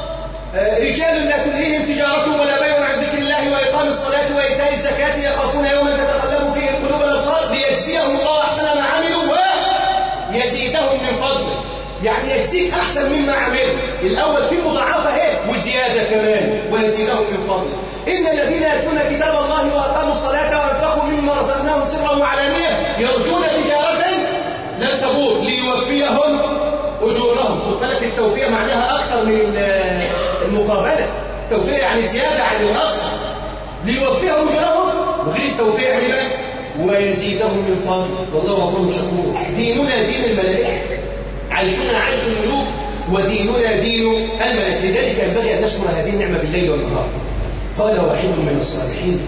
رجال لا تلهيهم تجارة ولا بيع عن ذكر الله واقام الصلاة وايتاء الزكاة يخافون يوما تتقلب فيه القلوب والابصار ليجزيهم الله احسن ما عملوا ويزيدهم من فضله. يعني يجزيك احسن مما عملوا. الاول في مضاعفه اهي وزياده كمان ويزيدهم من فضله. ان الذين يتلون كتاب الله واقاموا الصلاه وانفقوا مما رزقناهم سرا وعلانيه يرجون تجاره لن تبور ليوفيهم اجورهم. خد بالك التوفيه معناها اكثر من المقابله. التوفيه يعني زياده عن الاصل. ليوفيهم اجورهم، وغير التوفيه يعني بقى ويزيدهم من فضله والله غفور شكور. ديننا دين الملائكه، عيشنا عيش الملوك وديننا دين الملك. لذلك ينبغي أن نشكر هذه النعمة بالليل والنهار. قال واحد من الصالحين: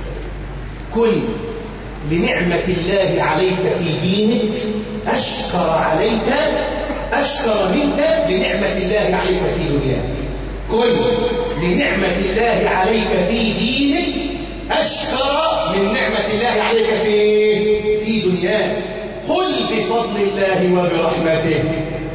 كن لنعمة الله عليك في دينك أشكر عليك أشكر منك لنعمة الله عليك في دنياك. كن لنعمة الله عليك في دينك أشكر من نعمة الله عليك في في دنياك. قل بفضل الله وبرحمته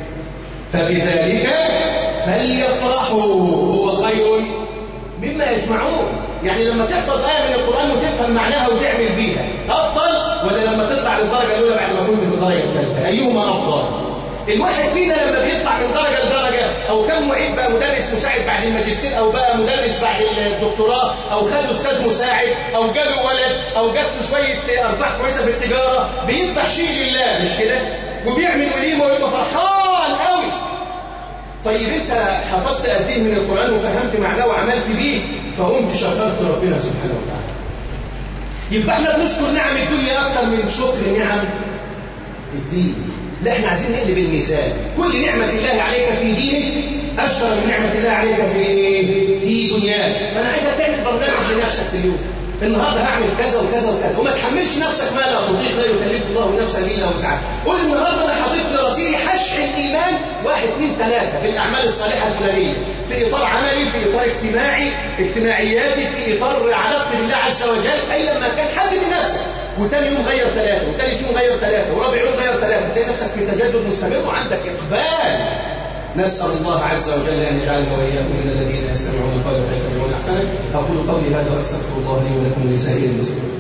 فبذلك فليفرحوا هو خير مما يجمعون. يعني لما تحفظ آية من القرآن وتفهم معناها وتعمل بيها أفضل، ولا لما تطلع للدرجة الأولى بعد ما كنت في الدرجة الثالثة؟ أيهما أفضل؟ الواحد فينا لما بيطلع من درجة لدرجة، أو كان معيد بقى مدرس مساعد بعد الماجستير، أو بقى مدرس بعد الدكتوراه، أو خد أستاذ مساعد، أو جاله ولد، أو جات له شوية أرباح كويسة في التجارة، بيذبح شيء لله مش كده؟ وبيعمل وليمة ويبقى فرحان قوي. طيب أنت حفظت قد إيه من القرآن وفهمت معناه وعملت بيه فقمت شكرت ربنا سبحانه وتعالى. يبقى احنا بنشكر نعم الدنيا أكثر من شكر نعم الدين. لا، احنا عايزين نقلب الميزان. كل نعمة الله عليك في دينك أشكر من نعمة الله عليك في في دنياك. فأنا عايزك تعمل برنامج لنفسك في اليوم، النهارده هعمل كذا وكذا وكذا، وما تحملش نفسك ما لا تطيق، لا يكلف الله نفسا الا وسعها. قول النهارده انا هضيف لرصيدي حشر الايمان واحد اثنين ثلاثه في الاعمال الصالحه الفلانيه، في اطار عملي، في اطار اجتماعي، اجتماعياتي، في اطار علاقتي بالله عز وجل، ايا ما كان حدد نفسك. وثاني يوم غير ثلاثه، وثالث يوم غير ثلاثه، ورابع يوم غير ثلاثه، تلاقي نفسك في تجدد مستمر وعندك اقبال. نسأل الله عز وجل أن يجعلنا وإياكم من الذين يستمعون القول فيتبعون أحسنه. أقول قولي هذا وأستغفر الله لي ولكم ولسائر المسلمين.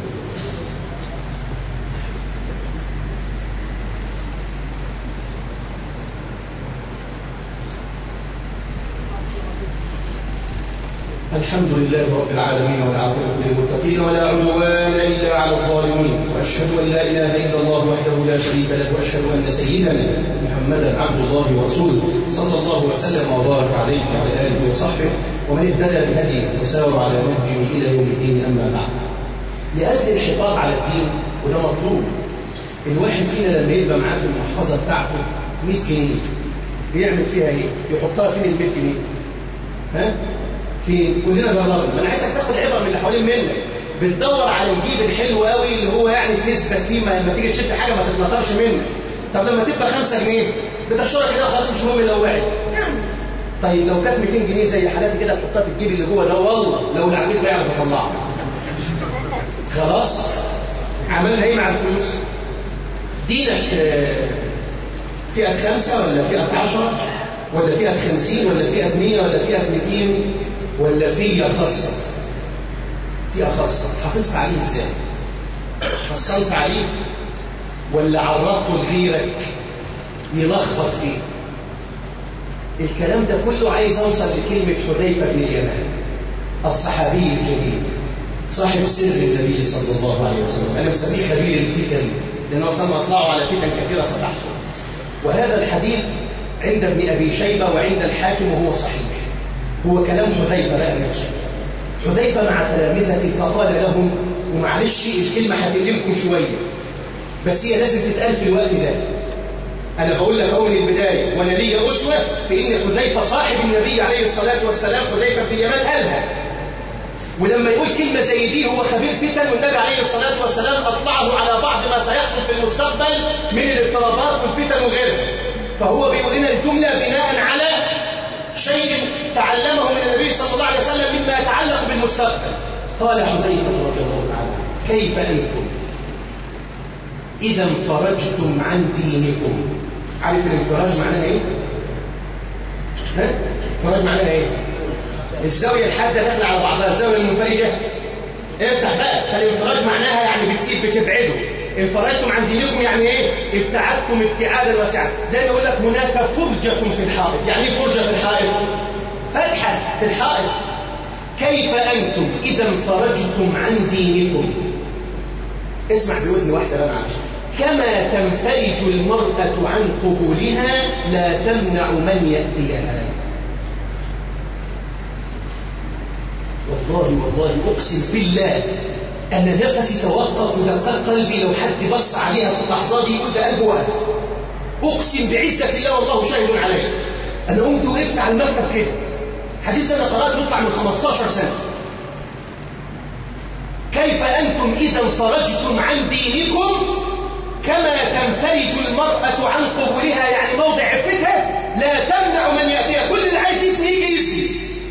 الحمد لله رب العالمين والعاقبة للمتقين ولا عدوان إلا على الظالمين، وأشهد أن لا إله إلا الله وحده لا شريك له، وأشهد أن سيدنا محمدا عبد الله ورسوله صلى الله وسلم وبارك عليه وعلى آله وصحبه ومن اهتدى بهديه وسار على نهجه إلى يوم الدين. أما بعد، لأجل الحفاظ على الدين وده مطلوب، الواحد فينا لما يبقى معاه في المحفظة بتاعته مئة جنيه بيعمل فيها إيه؟ يحطها فين ال مئة جنيه؟ ها؟ في كلنا جربنا. انا عايزك تاخد عبره من اللي حوالين منك، بتدور على الجيب الحلو قوي اللي هو يعني تثبت فيه، لما تيجي تشد حاجه ما تتنطرش منك. طب لما تبقى خمسة جنيه بتحشرها كده خلاص، مش مهم لو وقعت. طيب لو كانت مئتين جنيه زي حالاتي كده تحطها في الجيب اللي جوه ده، والله لو العفريت ما يعرف يطلعها. خلاص عملنا ايه مع الفلوس؟ دينك فئه خمسه ولا فئه عشرة ولا فئه خمسين ولا فئه مية ولا فئه مئتين ولا فئه خاصه؟ فئه خاصه حافظت عليه ازاي؟ حصلت عليه ولا عرضته لغيرك يلخبط فيه؟ الكلام ده كله عايز اوصل لكلمه حذيفه بن اليمان الصحابي الجليل صاحب سر النبي صلى الله عليه وسلم. انا بسميه خبير الفتن لانه وصلنا اطلعوا على فتن كثيره ستحصل. وهذا الحديث عند ابن ابي شيبه وعند الحاكم وهو صحيح. هو كلام حذيفه بقى نفسه. حذيفه مع تلامذته فقال لهم، ومعلش الكلمه هتلمكم شويه بس هي لازم تتقال في الوقت ده. انا بقول لك اهو من البدايه، وانا لي اسوه في ان حذيفه صاحب النبي عليه الصلاه والسلام، حذيفه بن اليمان قالها. ولما يقول كلمه زي دي هو خبير فتن، والنبي عليه الصلاه والسلام اطلعه على بعض ما سيحصل في المستقبل من الاضطرابات والفتن وغيرها. فهو بيقول لنا الجمله بناء على شيء تعلمه من النبي صلى الله عليه وسلم مما يتعلق بالمستقبل. قال حذيفه رضي الله عنه: كيف انتم اذا انفرجتم عن دينكم؟ عارف الانفراج معناها ايه؟ ها؟ انفراج معناها ايه؟ الزاويه الحاده داخله على بعضها، الزاويه المنفرجه افتح بقى. فالانفراج معناها يعني بتسيب، بتبعده. انفرجتم عن دينكم يعني ايه؟ ابتعدتم ابتعادا واسعا. زي ما يقول لك هناك فرجه في الحائط. يعني ايه فرجه في الحائط؟ فتحه في الحائط. كيف انتم اذا انفرجتم عن دينكم؟ اسمع بودن واحده بقى معلش. كما تنفرج المرأة عن قبولها لا تمنع من يأتيها. والله والله أقسم بالله أنا نفسي توقف ودقات قلبي لو حد بص عليها في اللحظة دي يقول ده قلبه واقف. أقسم بعزة الله والله شاهد عليه. أنا قمت وقفت على المكتب كده. حديث أنا قرأت يطلع من خمستاشر سنة. كيف أنتم إذا انفرجتم عن دينكم كما تنفرج المرأة عن قبولها، يعني موضع عفتها لا تمنع من يأتيها. كل اللي عايز يسمي يجي يسمي.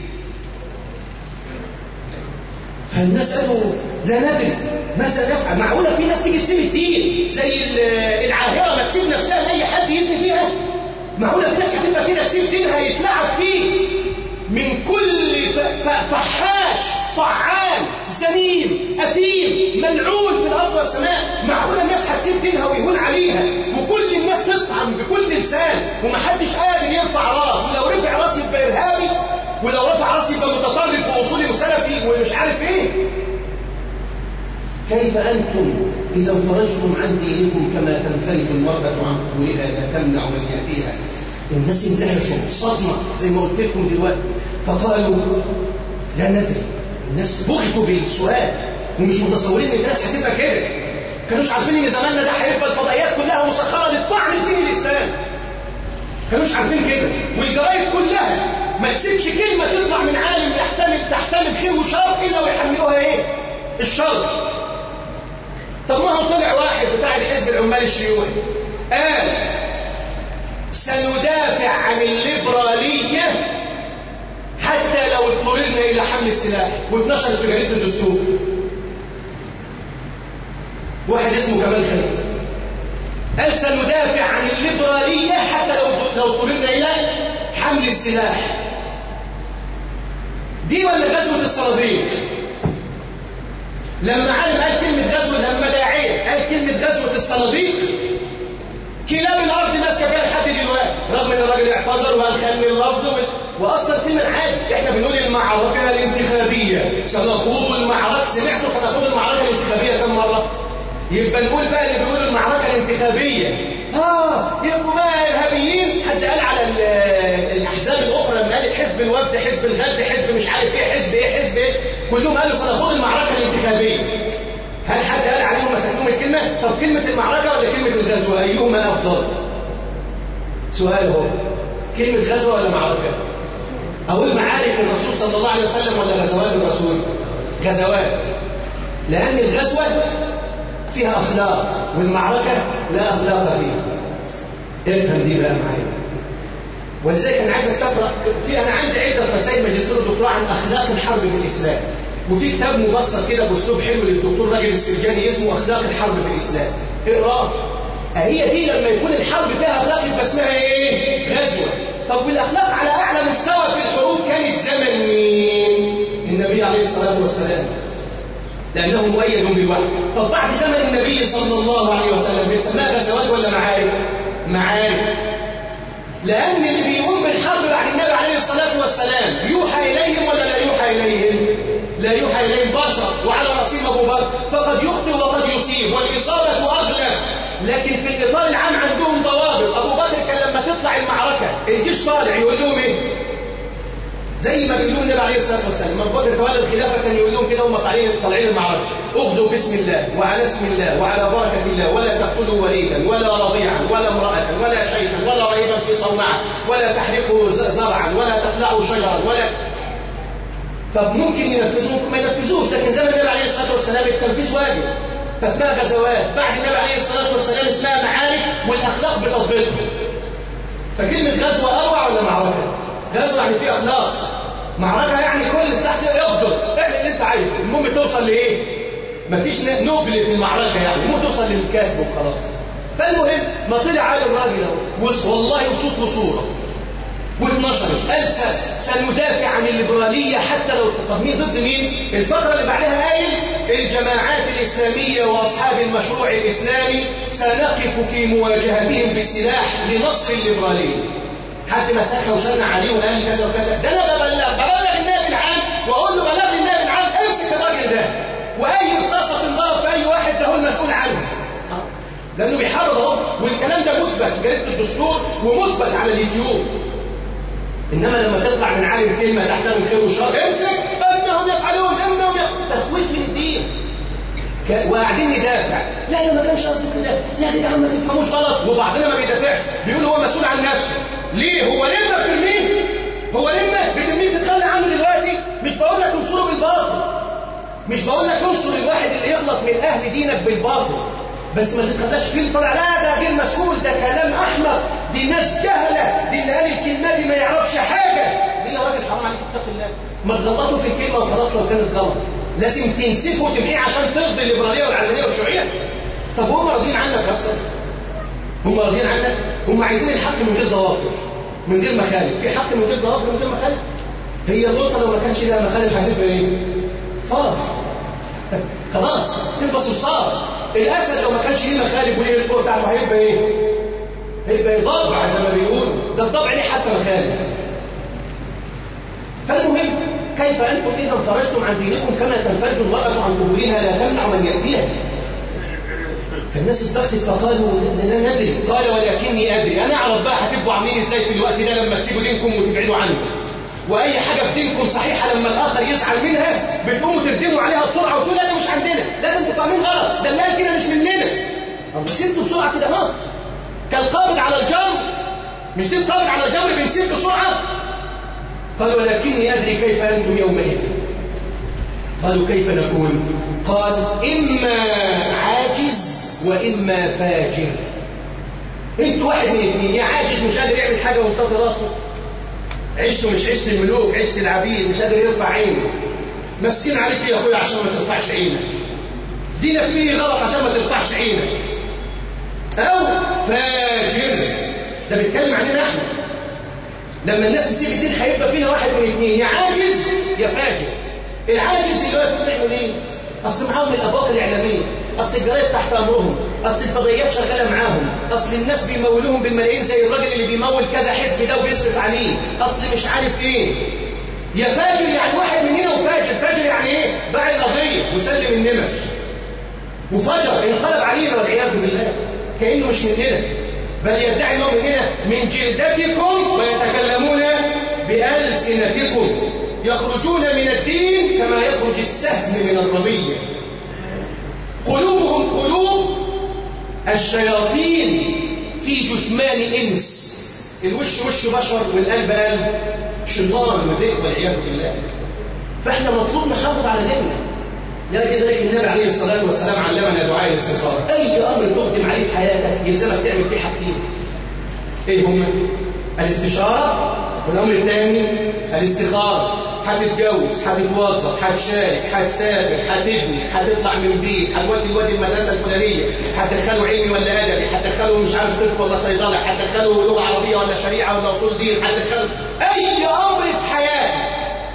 فالناس قالوا لا ندري ماذا نفعل. معقولة في ناس تيجي تسيب الدين زي العاهرة ما تسيب نفسها لأي حد يسمي فيها؟ معقولة في ناس هتبقى كده تسيب دينها يتلعب فيه من كل فحاش طعان زنيم أثيم ملعون في الأرض والسماء؟ معقولة الناس هتسيب دينها ويهون عليها وكل الناس تطعن بكل لسان ومحدش قادر يرفع راس؟ ولو رفع راس يبقى إرهابي، ولو رفع راس يبقى متطرف وأصولي وسلفي ومش عارف إيه. كيف أنتم إذا انفرجتم عن دينكم كما تنفرج المرأة عن قبولها لا تمنع من يأتيها؟ الناس اندهشوا صدمة زي ما قلت لكم دلوقتي، فقالوا لا ندري. الناس بغتوا بالسؤال ومش متصورين ان الناس هتبقى كده. كانوش عارفين ان زماننا ده هيبقى الفضائيات كلها مسخره للطعن في دين الاسلام. كانوش عارفين كده. والجرايد كلها ما تسيبش كلمة تطلع من عالم يحتمل تحتمل خير وشر إلا ويحملوها إيه؟ الشر. طب ما هو طلع واحد بتاع الحزب العمال الشيوعي قال سندافع عن الليبرالية حتى لو اضطررنا إلى حمل السلاح، واتنشرت في جريدة الدستور. واحد اسمه كمال خليل قال سندافع عن الليبرالية حتى لو لو اضطررنا إلى حمل السلاح. دي ولا غزوة الصناديق؟ لما عالم قال كلمة غزوة، لما داعية قال كلمة غزوة الصناديق، كلاب الأرض ماسكة فيها لحد دلوقتي، رغم إن الراجل اعتذر وقال خلي اللفظ و... وأصلا كلمة عادي. إحنا بنقول المعركة الانتخابية، سنخوض المعركة. سمعتوا سنخوض المعركة الانتخابية كم مرة؟ يبقى نقول بقى اللي بيقول المعركة الانتخابية آه يبقوا بقى إرهابيين. حد قال على الأحزاب الأخرى لما قال حزب الوفد، حزب الغد، حزب مش عارف إيه، حزب إيه، حزب إيه، كلهم قالوا سنخوض المعركة الانتخابية. هل حد قال عليهم مسكتهم الكلمة؟ طب كلمة المعركة ولا كلمة الغزوة؟ أيهما أفضل؟ سؤال هو كلمة غزوة ولا معركة؟ أقول معارك الرسول صلى الله عليه وسلم ولا غزوات الرسول؟ غزوات. لأن الغزوة فيها أخلاق والمعركة لا أخلاق فيها. افهم دي بقى معايا. ولذلك أنا عايزك تقرأ في، أنا عندي عدة مسائل ماجستير ودكتوراه عن أخلاق الحرب في الإسلام، وفي كتاب مبسط كده بأسلوب حلو للدكتور راجل السرجاني اسمه أخلاق الحرب في الإسلام. اقرأ. هي دي لما يكون الحرب فيها أخلاق يبقى اسمها إيه؟ غزوة. طب والأخلاق على أعلى مستوى في الحروب كانت زمن مين؟ النبي عليه الصلاة والسلام، لأنه مؤيد بالوحي. طب بعد زمن النبي صلى الله عليه وسلم بنسميها غزوات ولا معارك؟ معارك. لأن اللي بيقوم بالحرب بعد النبي عليه الصلاة والسلام يوحى إليهم ولا لا يوحى إليهم؟ لا يوحى إليهم بشر، وعلى رأسهم أبو بكر، فقد يخطئ وقد يصيب والإصابة أغلب. لكن في الإطار العام عندهم ضوابط. أبو بكر كان لما تطلع المعركة الجيش طالع يقول لهم إيه؟ زي ما بيقولوا النبي عليه الصلاة والسلام لما أبو بكر تولى الخلافة كان يقول لهم كده وهم طالعين طالعين المعركة: اغزوا بسم الله وعلى اسم الله وعلى بركة الله، ولا تقتلوا وليدا ولا رضيعا ولا امرأة ولا شيخا ولا رهيبا في صومعة، ولا تحرقوا زرعا ولا تقلعوا شجرا ولا. فممكن ينفذوا ممكن ما ينفذوش، لكن زمن النبي عليه الصلاة والسلام التنفيذ واجب، فاسمها غزوات. بعد النبي عليه الصلاة والسلام اسمها معارك، والأخلاق بتطبيقها. فكلمة غزوة أروع ولا معركة؟ غزوة يعني في أخلاق، معركة يعني كل سلاح يقدر اعمل اللي أنت عايزه، المهم توصل لإيه؟ مفيش نوبل في المعركة، يعني المهم توصل للكسب وخلاص. فالمهم ما طلع على الراجل اهو والله وصوت وصورة واتنشرت قال سندافع عن الليبرالية حتى لو. طب مين ضد مين؟ الفقرة اللي بعدها قايل الجماعات الإسلامية وأصحاب المشروع الإسلامي سنقف في مواجهتهم بالسلاح لنصر الليبرالية. حد مسكها وشن عليه وقال كذا وكذا. ده انا ببلغ ببلغ النائب العام واقول له بلغ النائب العام امسك الراجل ده، واي رصاصه تنضرب في اي واحد ده هو المسؤول عنه، لانه بيحرض اهو. والكلام ده مثبت في جريده الدستور ومثبت على اليوتيوب. انما لما تطلع من عالم كلمه تحتمل خير وشر امسك انهم يفعلون انهم تخويف من الدين وقاعدين ندافع. لا يا ما كانش قصده كده، لا يا جدعان ما تفهموش غلط. وبعدين ما بيدافعش، بيقول هو مسؤول عن نفسه. ليه؟ هو لما بترميه؟ هو لما بترميه تتخلى عنه دلوقتي؟ مش بقول لك انصره بالباطل، مش بقول لك انصر الواحد اللي يغلط من اهل دينك بالباطل، بس ما تتخلاش فيه طلع لا ده غير مسؤول، ده كلام احمق، دي ناس جهله، دي اللي قال الكلمه دي ما يعرفش حاجه. ليه يا راجل حرام عليك اتق الله؟ ما تغلطوا في الكلمه وخلاص. لو كانت غلط لازم تنسفه وتمحيه عشان ترضي الليبراليه والعلمانيه والشيوعيه. طب هم راضيين عنك اصلا؟ هم راضيين عنك؟ هم عايزين الحق من غير ضوافر، من غير مخالف. في حق من غير ضوافر من غير مخالف؟ هي النقطه لو ما كانش لها مخالف هتبقى ايه؟ فار. خلاص تبقى صرصار. الاسد لو ما كانش ليه مخالف وليه القوه بتاعته هيبقى ايه؟ هيبقى ضبع زي ما بيقولوا. ده الضبع ليه حتى مخالف. فالمهم كيف أنتم إذا فرجتم عن دينكم كما تنفرج المرأة عن قبولها لا تمنع من يأتيها. فالناس اتبختت فقالوا لا ندري. قال ولكني أدري. أنا أعرف بقى هتبقوا عاملين إزاي في الوقت ده لما تسيبوا دينكم وتبعدوا عنه. وأي حاجة في دينكم صحيحة لما الآخر يزعل منها بتقوموا تردموا عليها بسرعة وتقولوا لا ده مش عندنا، لا انتوا فاهمين غلط، ده اللي كده مش مننا. بس انتوا بسرعة كده ما كالقابض على الجمر مش دي الطابع على الجو بنسيب بسرعة. قال ولكني أدري كيف أنتم يومئذ. قالوا كيف نكون؟ قال إما عاجز وإما فاجر. انتوا واحد من اثنين، يا عاجز مش قادر يعمل حاجة ومنتظر راسه، عيشه مش عيش الملوك، عيش العبيد، مش قادر يرفع عينه، مسكين عليك يا اخويا عشان ما ترفعش عينك، دينك فيه غلط عشان ما ترفعش عينك. او فاجر، ده بيتكلم عننا احنا. لما الناس تسيب الدين هيبقى فينا واحد من اثنين، يا عاجز يا فاجر. العاجز اللي واقف يعمل ايه؟ اصل معاهم الاباطيل الاعلاميه، اصل الجرايد تحت امرهم، اصل الفضائيات شغاله معاهم، اصل الناس بيمولوهم بالملايين زي الراجل اللي بيمول كذا حزب ده وبيصرف عليه، اصل مش عارف ايه. يا فاجر يعني واحد مننا وفاجر. فاجر يعني ايه؟ باع القضيه وسلم النمر، وفجر انقلب علينا والعياذ بالله كانه مش مننا، بل يدعي انه مننا. من جلدتكم ويتكلمون بألسنتكم، يخرجون من الدين كما يخرج السهم من الرمية. قلوبهم قلوب الشياطين في جثمان إنس. الوش وش بشر والقلب قلب شيطان وذئب والعياذ بالله. فاحنا مطلوب نحافظ على ديننا. لذلك النبي عليه الصلاة والسلام علمنا دعاء الاستخارة. أي أمر تقدم عليه في حياتك يلزمك تعمل فيه حاجتين. إيه هما؟ الاستشارة، والأمر الثاني الاستخارة. هتتجوز، هتتوظف، هتشارك، هتسافر، هتبني، هتطلع من بيت، هتودي الواد المدرسة الفلانية، هتدخله علمي ولا أدبي، هتدخله مش عارف طب ولا صيدلة، هتدخله لغة عربية ولا شريعة ولا أصول دين، هتدخله أي أمر في حياتك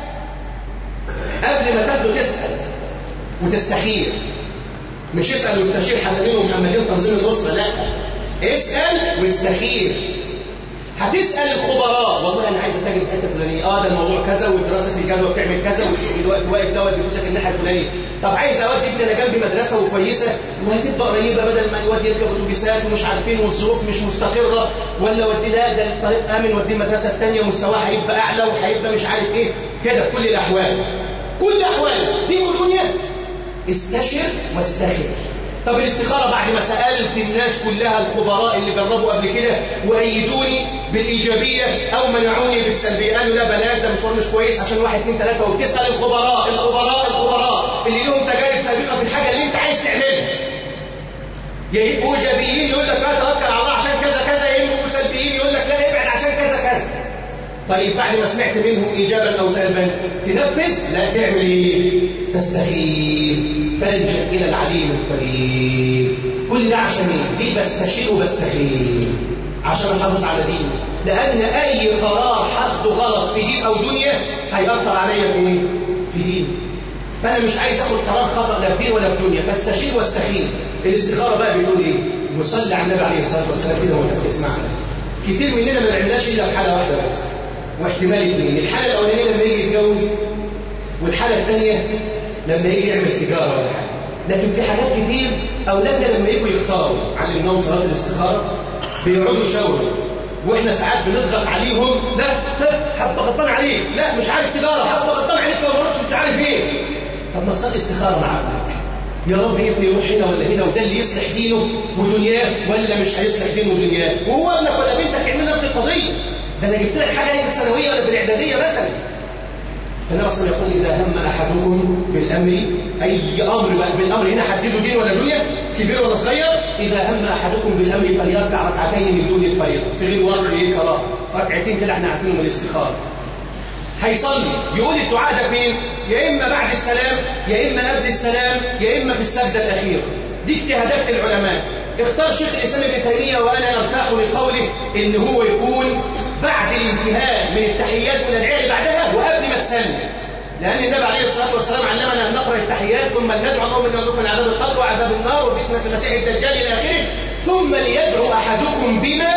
قبل ما تاخده تسأل وتستخير. مش اسأل واستشير حسنين ومحمدين تنظيم الأسرة، لا، اسأل واستخير. هتسأل الخبراء، والله أنا عايز أتاجر في حتة فلانية، آه ده الموضوع كذا ودراسة الجدوى بتعمل كذا والسوق دلوقتي واقف دوت بفلوسك الناحية الفلانية. طب عايز أودي ابني أنا جنبي مدرسة وكويسة وهتبقى قريبة بدل ما الواد يركب أتوبيسات ومش عارفين والظروف مش مستقرة، ولا ودي ده ده الطريق آمن ودي المدرسة الثانية ومستواها هيبقى أعلى وهيبقى مش عارف إيه كده. في كل الأحوال، كل الأحوال دين ودنيا استشر واستخر. طب الاستخارة بعد ما سألت الناس كلها الخبراء اللي جربوا قبل كده وأيدوني بالإيجابية أو منعوني بالسلبية، قالوا لا بلاش ده مشوار مش كويس عشان واحد اثنين ثلاثة، وبتسأل الخبراء الخبراء الخبراء اللي لهم تجارب سابقة في الحاجة اللي أنت عايز تعملها. يا يبقوا إيجابيين يقول لك لا توكل على الله عشان كذا كذا، يا يبقوا سلبيين يقول لك لا ابعد عشان كذا كذا. طيب بعد ما سمعت منهم إيجابا أو سلبا تنفذ؟ لا، تعمل إيه؟ تستخير، تلجأ إلى العليم الخبير. كل ده عشان إيه؟ ليه بستشير وبستخير؟ عشان أحافظ على ديني، لأن أي قرار هاخده غلط في دين أو دنيا هيأثر عليا في إيه؟ في دين. فأنا مش عايز أخد قرار خطأ لا في دين ولا في دنيا، فاستشير واستخير. الاستخارة بقى بيقول إيه؟ نصلي على النبي عليه الصلاة والسلام كده وأنت بتسمعنا. كتير مننا ما بنعملهاش إلا في حالة واحدة بس، واحتمال اثنين. الحالة الأولانية لما يجي يتجوز، والحالة الثانية لما يجي يعمل تجارة ولا حاجة. لكن في حاجات كتير أولادنا لما يجوا يختاروا علمناهم صلاة الاستخارة بيقعدوا يشاوروا، واحنا ساعات بنضغط عليهم، لا حبة غضبان عليك، لا مش عارف تجارة، حبة غضبان عليك لو مرات مش عارف ايه. طب ما تصلي استخارة مع ابنك، يا رب ابني يروح هنا ولا هنا، وده اللي يصلح دينه ودنياه ولا مش هيصلح دينه ودنياه، وهو ابنك ولا بنتك يعملوا نفس القضية. ده انا جبت لك حاجه هي الثانويه ولا في الاعداديه مثلا. فالنبي صلى الله عليه وسلم اذا هم احدكم بالامر، اي امر بقى بالامر هنا حددوا دين ولا دنيا، كبير ولا صغير، اذا هم احدكم بالامر فليركع ركعتين من دون الفريضه، في غير وضع ايه كراهه، ركعتين كده احنا عارفينهم من الاستخاره. هيصلي يقول الدعاء ده فين؟ يا اما بعد السلام، يا اما قبل السلام، يا اما في السجده الاخيره. دي اجتهادات العلماء. اختار شيخ الإسلام ابن تيمية وأنا أرتاح لقوله إن هو يكون بعد الانتهاء من التحيات من العيال بعدها وقبل ما تسلم، لأن النبي عليه الصلاة والسلام علمنا أن نقرأ التحيات ثم ندعو اللهم إنا نعوذ من عذاب القبر وعذاب النار وفتنة المسيح الدجال إلى آخره، ثم ليدعو أحدكم بما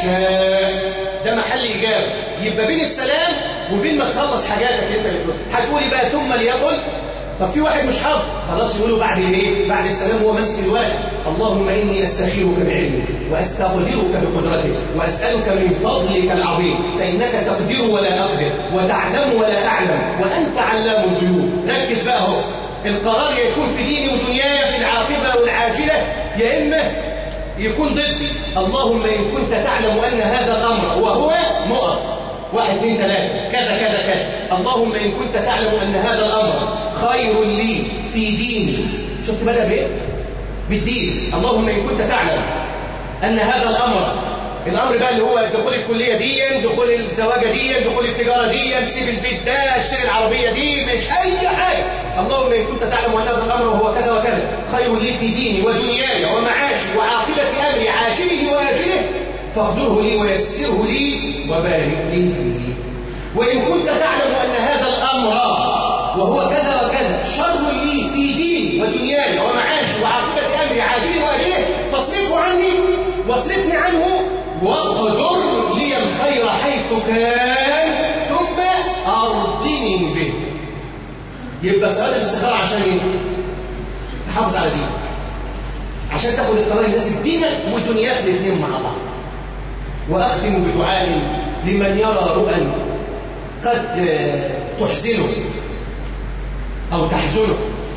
شاء. ده محل إجابة. يبقى بين السلام وبين ما تخلص حاجاتك أنت اللي هتقولي بقى ثم ليقل. طب في واحد مش حافظ، خلاص يقولوا بعد ايه؟ بعد السلام هو ماسك الورق، اللهم اني استخيرك بعلمك واستقدرك بقدرتك واسالك من فضلك العظيم فانك تقدر ولا اقدر وتعلم ولا اعلم وانت علام الغيوب. ركز بقى اهو، القرار يكون في ديني ودنياي في العاقبه والعاجله، يا اما يكون ضدي اللهم إن كنت تعلم أن هذا الأمر وهو نقط واحد اثنين ثلاثة كذا كذا كذا، اللهم إن كنت تعلم أن هذا الأمر خير لي في ديني. شفت بدأ بإيه؟ بالدين. اللهم إن كنت تعلم أن هذا الأمر، الأمر بقى اللي هو دخول الكلية دي، دخول الزواجة دي، دخول التجارة دي، سيب البيت ده، اشتري العربية دي، مش أي حاجة. اللهم إن كنت تعلم أن هذا الأمر وهو كذا وكذا خير لي في ديني ودنياي ومعاشي وعاقبة أمري عاجله وآجله فاقدره لي ويسره لي وبارك لي فيه. وإن كنت تعلم أن هذا الأمر وهو كذا وكذا شر لي في ديني ودنياي ومعاشي وعاقبة أمري عاجله وآجله فاصرفه عني واصرفني عنه واقدر لي الخير حيث كان ثم أرضني به. يبقى صلاة الاستخارة عشان ايه؟ تحافظ على دينك، عشان تاخد القرار يناسب دينك ودنياك الاثنين مع بعض. وأختم بدعاء لمن يرى رؤى قد تحزنه أو تحزنه.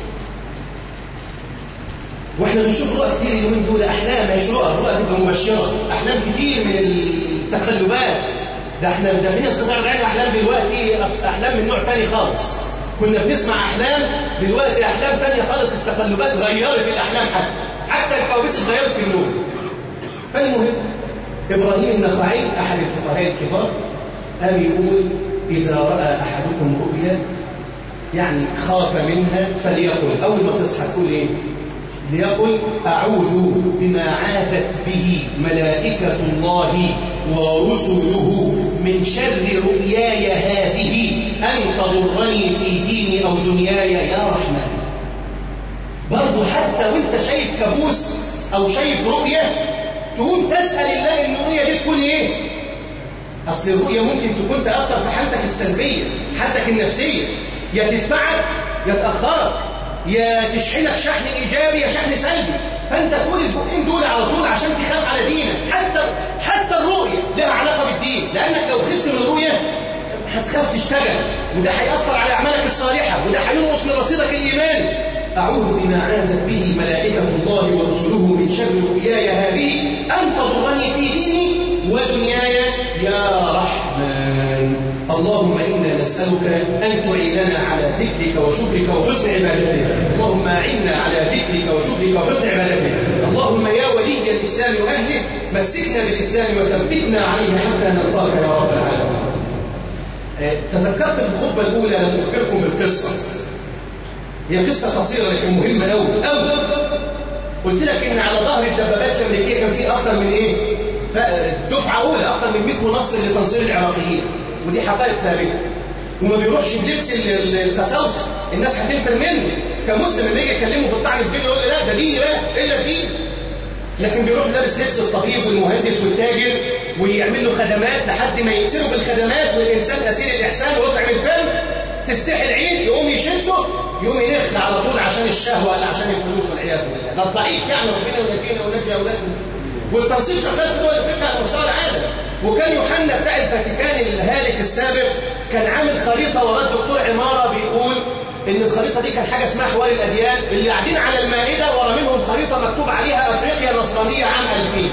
واحنا بنشوف رؤى كتير اليومين دول، احلام مش رؤى، رؤى تبقى مبشره، احلام كتير من التقلبات. ده احنا ده في ناس بتعرض علينا احلام دلوقتي احلام من نوع تاني خالص. كنا بنسمع احلام، دلوقتي احلام تانية خالص. التقلبات غيرت الاحلام، حتى حتى الكوابيس اتغيرت في النوم. فالمهم ابراهيم النخعي احد الفقهاء الكبار قام يقول اذا راى احدكم رؤيا يعني خاف منها فليقل، اول ما تصحى تقول ايه؟ ليقل أعوذ بما عاذت به ملائكة الله ورسله من شر رؤياي هذه أن تضرني في ديني أو دنياي يا رحمن. برضو حتى وانت شايف كابوس أو شايف رؤية تقوم تسأل الله إن الرؤية دي تكون إيه؟ أصل الرؤية ممكن تكون تأثر في حالتك السلبية، حالتك النفسية، يا تدفعك يا تأخرك، يا تشحنك شحن إيجابي يا شحن سلبي. فأنت تقول البقين دول على طول عشان تخاف على دينك. حتى حتى الرؤية لها علاقة بالدين، لأنك لو خفت من الرؤية هتخاف تشتغل، وده هيأثر على أعمالك الصالحة، وده هينقص من رصيدك الإيماني. أعوذ بما عاذت به ملائكة الله ورسله من شر رؤياي هذه أن تضرني في ديني ودنياي يا رحمن. اللهم إنا نسألك أن تعيننا على ذكرك وشكرك وحسن عبادتك. اللهم أعنا على ذكرك وشكرك وحسن عبادتك. اللهم يا ولي الإسلام وأهله مسكنا بالإسلام وثبتنا عليه حتى نلقاك يا رب العالمين. تذكرت في الخطبة الأولى أن أخبركم بالقصة. هي قصة قصيرة لكن مهمة أوي أوي. قلت لك إن على ظهر الدبابات الأمريكية كان في أكثر من إيه؟ دفعة أولى أكثر من مئة منصر لتنصير العراقيين، ودي حقائق ثابتة. وما بيروحش بلبس القساوسة، الناس هتنفر منه. كمسلم اللي يجي يكلمه في الطعن في الدين يقول له لا ده ديني بقى إلا الدين. لكن بيروح لابس لبس الطبيب والمهندس والتاجر ويعمل له خدمات لحد ما يكسره بالخدمات، والإنسان أسير الإحسان ويطعم الفم. تستحي العين يقوم يشده يقوم ينخ على طول عشان الشهوة ولا عشان الفلوس والعياذ بالله. ده الضعيف يعني ربنا ينجينا ونجي أولادنا. والتنصير شغال في دول افريقيا على مستوى العالم. وكان يوحنا بتاع الفاتيكان الهالك السابق كان عامل خريطه وراه الدكتور عماره بيقول ان الخريطه دي كان حاجه اسمها حوار الاديان. اللي قاعدين على المائده ورا منهم خريطه مكتوب عليها افريقيا نصرانيه عام ألفين،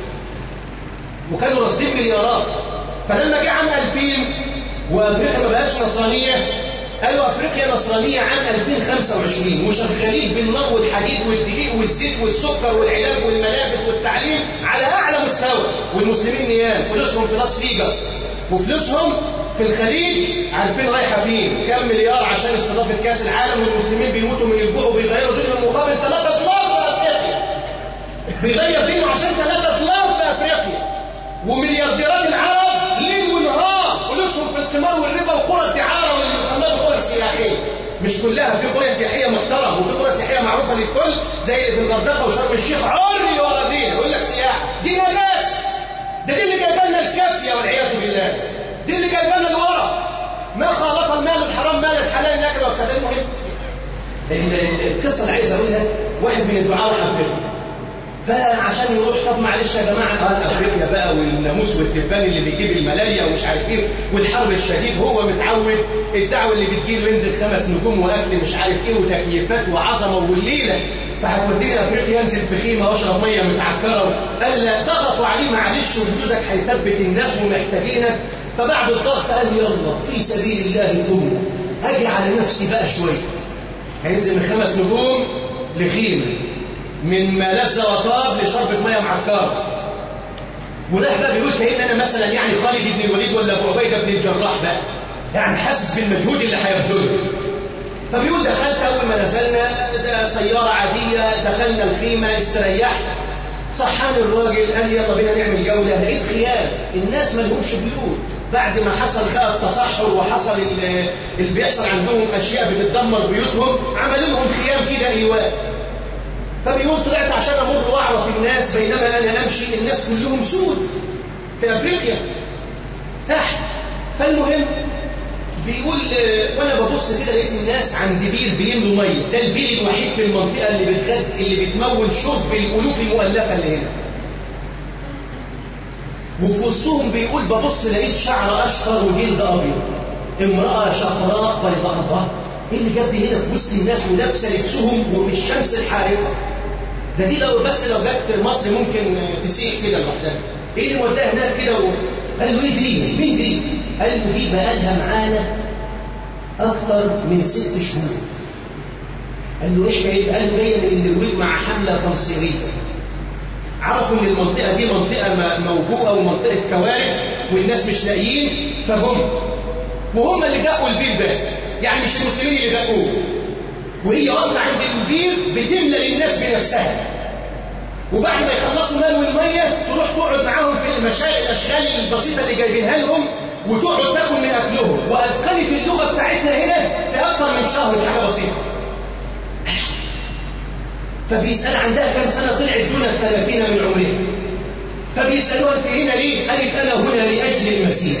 وكانوا راصدين مليارات. فلما جه عام ألفين وافريقيا ما بقتش نصرانيه قالوا افريقيا نصرانيه عام ألفين وخمسة وعشرين، وشغالين بالنار والحديد والدقيق والزيت والسكر والعلاج والملابس والتعليم على اعلى مستوى، والمسلمين نيام فلوسهم في لاس فيجاس وفلوسهم في الخليج عارفين رايحه فين، كام مليار عشان استضافه كاس العالم، والمسلمين بيموتوا من الجوع وبيغيروا دينهم مقابل ثلاثة دولار في افريقيا. بيغير دينه عشان ثلاثة دولار في افريقيا. ومليارديرات العرب ليل ونهار فلوسهم في القمار والربا وقرى الدعاره واللي بيسموها القرى السياحيه. مش كلها، في قرى سياحيه محترمه وفي قرى سياحيه معروفه للكل زي اللي في الغردقه وشرم الشيخ عري ورا دين يقول لك سياحه. دي ناس ده دي اللي جايبه لنا الكافيه والعياذ بالله، دي اللي جايبه لنا الورق. ما خالط المال الحرام مال الحلال نكبه وسداد. المهم القصه اللي عايز اقولها، واحد من الدعاه راح افريقيا فعشان يروح طب معلش يا جماعه قال افريقيا بقى والناموس والتبان اللي بيجيب الملاريا ومش عارف ايه والحر الشديد، هو متعود الدعوه اللي بتجيله ينزل خمس نجوم واكل مش عارف ايه وتكييفات وعظمه والليله، فهتوديني افريقيا انزل في خيمه واشرب ميه متعكره. قال لا، ضغطوا عليه معلش وجودك هيثبت الناس ومحتاجينك. فبعد الضغط قال يلا في سبيل الله قمنا، هاجي على نفسي بقى شويه. هينزل من خمس نجوم لخيمه، من ما لذ وطاب لشربة ميه معكره. وده بقى بيقول كأن انا مثلا يعني خالد بن الوليد ولا ابو عبيده بن الجراح بقى، يعني حاسس بالمجهود اللي هيبذله. فبيقول دخلت اول ما نزلنا ده سياره عاديه، دخلنا الخيمه استريحت، صحاني الراجل قال يلا بينا نعمل جوله. لقيت خيام، الناس ما لهمش بيوت بعد ما حصل بقى التصحر وحصل اللي بيحصل عندهم اشياء بتدمر بيوتهم، عملوا لهم خيام كده ايواء. فبيقول طلعت عشان امر واعرف الناس، بينما انا امشي الناس كلهم سود في افريقيا تحت. فالمهم بيقول وانا ببص كده لقيت الناس عند بير بيملوا ميه، ده البير الوحيد في المنطقه اللي بتغد اللي بتمول شرب الالوف المؤلفه اللي هنا. وفي وسطهم بيقول ببص لقيت شعر اشقر وجلد ابيض، امراه شقراء بيضاء. ايه اللي جاب هنا في وسط الناس ولابسه لبسهم وفي الشمس الحارقه؟ ده دي لو بس لو جت مصر ممكن تسيح كده لوحدها. ايه اللي موداها هناك كده؟ قال له ايه دي؟ مين دي؟ قال له دي بقالها معانا اكتر من ست شهور. قال له ايه حكايه؟ قال له جايه من النرويج مع حمله تنصيريه. عرفوا ان المنطقه دي منطقه موبوءه ومنطقه كوارث والناس مش لاقيين، فهم وهم اللي دقوا البير ده، يعني مش المسلمين اللي دقوه. وهي واقفه عند البير بتملى للناس بنفسها، وبعد ما يخلصوا مال والميه تروح تقعد معاهم في المشاغل الاشغال البسيطه اللي جايبينها لهم وتقعد تاكل من اكلهم. واتقنت اللغه بتاعتنا هنا في اكثر من شهر بحاجه بسيطه. فبيسال عندها كم سنه؟ طلعت دون الثلاثين من عمرها. فبيسالوها انت هنا ليه؟ قالت انا هنا لاجل المسيح.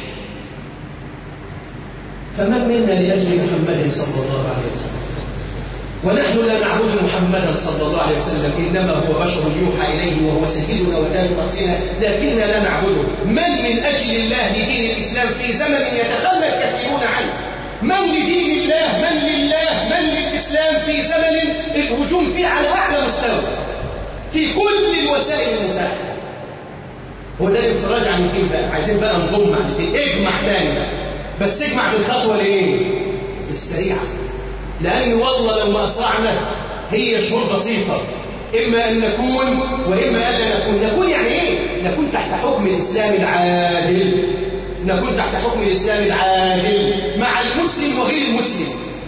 فمن منا لاجل محمد صلى الله عليه وسلم؟ ونحن لا نعبد محمدا صلى الله عليه وسلم، إنما هو بشر يوحى إليه وهو سيدنا وكان رأسنا، لكننا لا نعبده. من من أجل الله لدين الإسلام في زمن يتخلى الكثيرون عنه؟ من لدين الله؟ من لله؟ من للإسلام في زمن الهجوم فيه على أعلى مستوى في كل الوسائل المتاحة؟ هو ده الانفراج عن الدين بقى. عايزين بقى نضم عن الدين، اجمع تاني بقى، بس اجمع بالخطوة لإيه؟ السريعة. لأن والله لو ما أسرعنا هي شهور بسيطة، إما أن نكون وإما أن لا نكون. نكون يعني إيه؟ نكون تحت حكم الإسلام العادل، نكون تحت حكم الإسلام العادل مع المسلم وغير المسلم.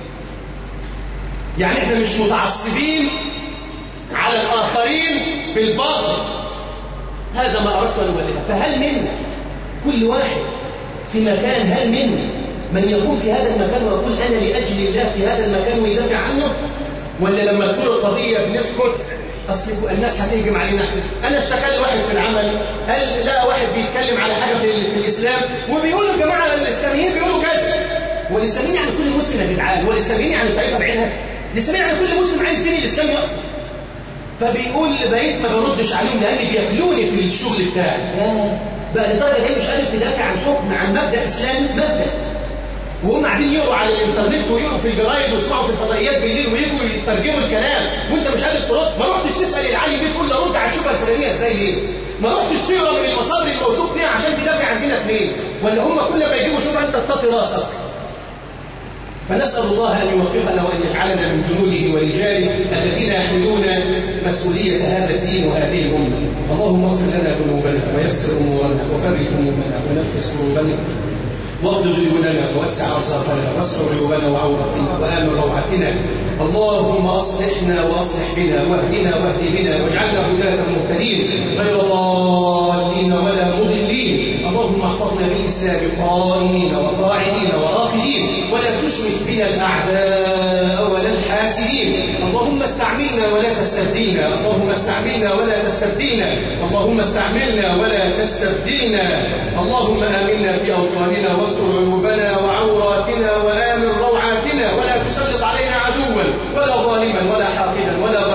يعني إحنا مش متعصبين على الآخرين بالباطل. هذا ما أردت أن أبلغه. فهل منا كل واحد في مكان، هل منا من يكون في هذا المكان ويقول أنا لأجل الله في هذا المكان ويدافع عنه؟ ولا لما تثور القضية بنسكت؟ أصل الناس هتهجم علينا. أنا اشتكى لي واحد في العمل، قال لا واحد بيتكلم على حاجة في, في الإسلام وبيقول يا جماعة الإسلاميين بيقولوا كذا. والإسلاميين يعني كل مسلم يا جدعان، والإسلاميين يعني طائفة بعينها. الإسلاميين يعني كل مسلم عايز دين الإسلام يقف. فبيقول بقيت ما بردش عليهم لأن بياكلوني في الشغل بتاعي. لا بقى لدرجة هي مش قادر تدافع عن حكم، عن مبدأ إسلامي، مبدأ. وهم قاعدين يقروا على الانترنت ويقروا في الجرايد ويسمعوا في الفضائيات بالليل ويجوا يترجموا الكلام وانت مش قادر ترد. ما رحتش تسال العالم بيه تقول له رد على الشبهه الفلانيه ازاي ليه؟ ما رحتش تقرا من المصادر الموثوق فيها عشان تدافع عن دينك ليه؟ ولا هم كل ما يجيبوا شبهه انت تطي راسك؟ فنسال الله ان يوفقنا وان يجعلنا من جنوده ورجاله الذين يحملون مسؤوليه هذا الدين وهذه الامه. اللهم اغفر لنا ذنوبنا ويسر امورنا وفرج همومنا ونفس كروبنا واغفر ذنوبنا ووسع ارزاقنا واستر عيوبنا وعوراتنا وامن روعتنا. اللهم اصلحنا واصلح بنا واهدنا واهد بنا واجعلنا هداة مهتدين غير ضالين ولا مضلين. اللهم احفظنا بالاسلام قائمين وقاعدين وراقدين ولا تشمت بنا الاعداء ولا الحاسدين. اللهم استعملنا ولا تستبدلنا، اللهم استعملنا ولا تستبدلنا، اللهم استعملنا ولا تستبدلنا. اللهم امنا في اوطاننا واستر عيوبنا وعوراتنا وامن روعاتنا ولا تسلط علينا عدوا ولا ظالما ولا حاقدا ولا غاشا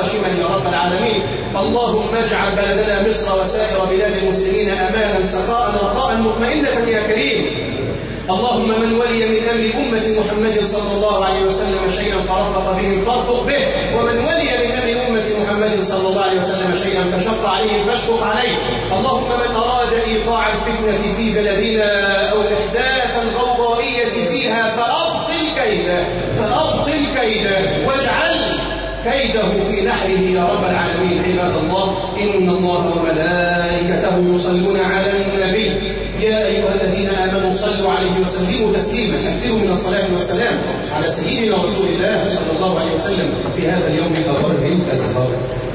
غاشما يا رب العالمين. اللهم اجعل بلدنا مصر وسائر بلاد المسلمين أمانا سخاء رخاء مطمئنة يا كريم. اللهم من ولي من أمر أمة محمد صلى الله عليه وسلم شيئا فرفق بهم فارفق به، ومن ولي من أمر أمة محمد صلى الله عليه وسلم شيئا فشق عليه فاشفق عليه. اللهم من أراد إيقاع الفتنة في بلدنا أو إحداث الغوغائية فيها فأبطل كيده فأبطل كيده واجعل كيده في نحره يا رب العالمين. عباد الله، إن الله وملائكته يصلون على النبي يا أيها الذين آمنوا صلوا عليه وسلموا تسليما. أكثروا من الصلاة والسلام على سيدنا رسول الله صلى الله عليه وسلم في هذا اليوم الأبرار الأزهار.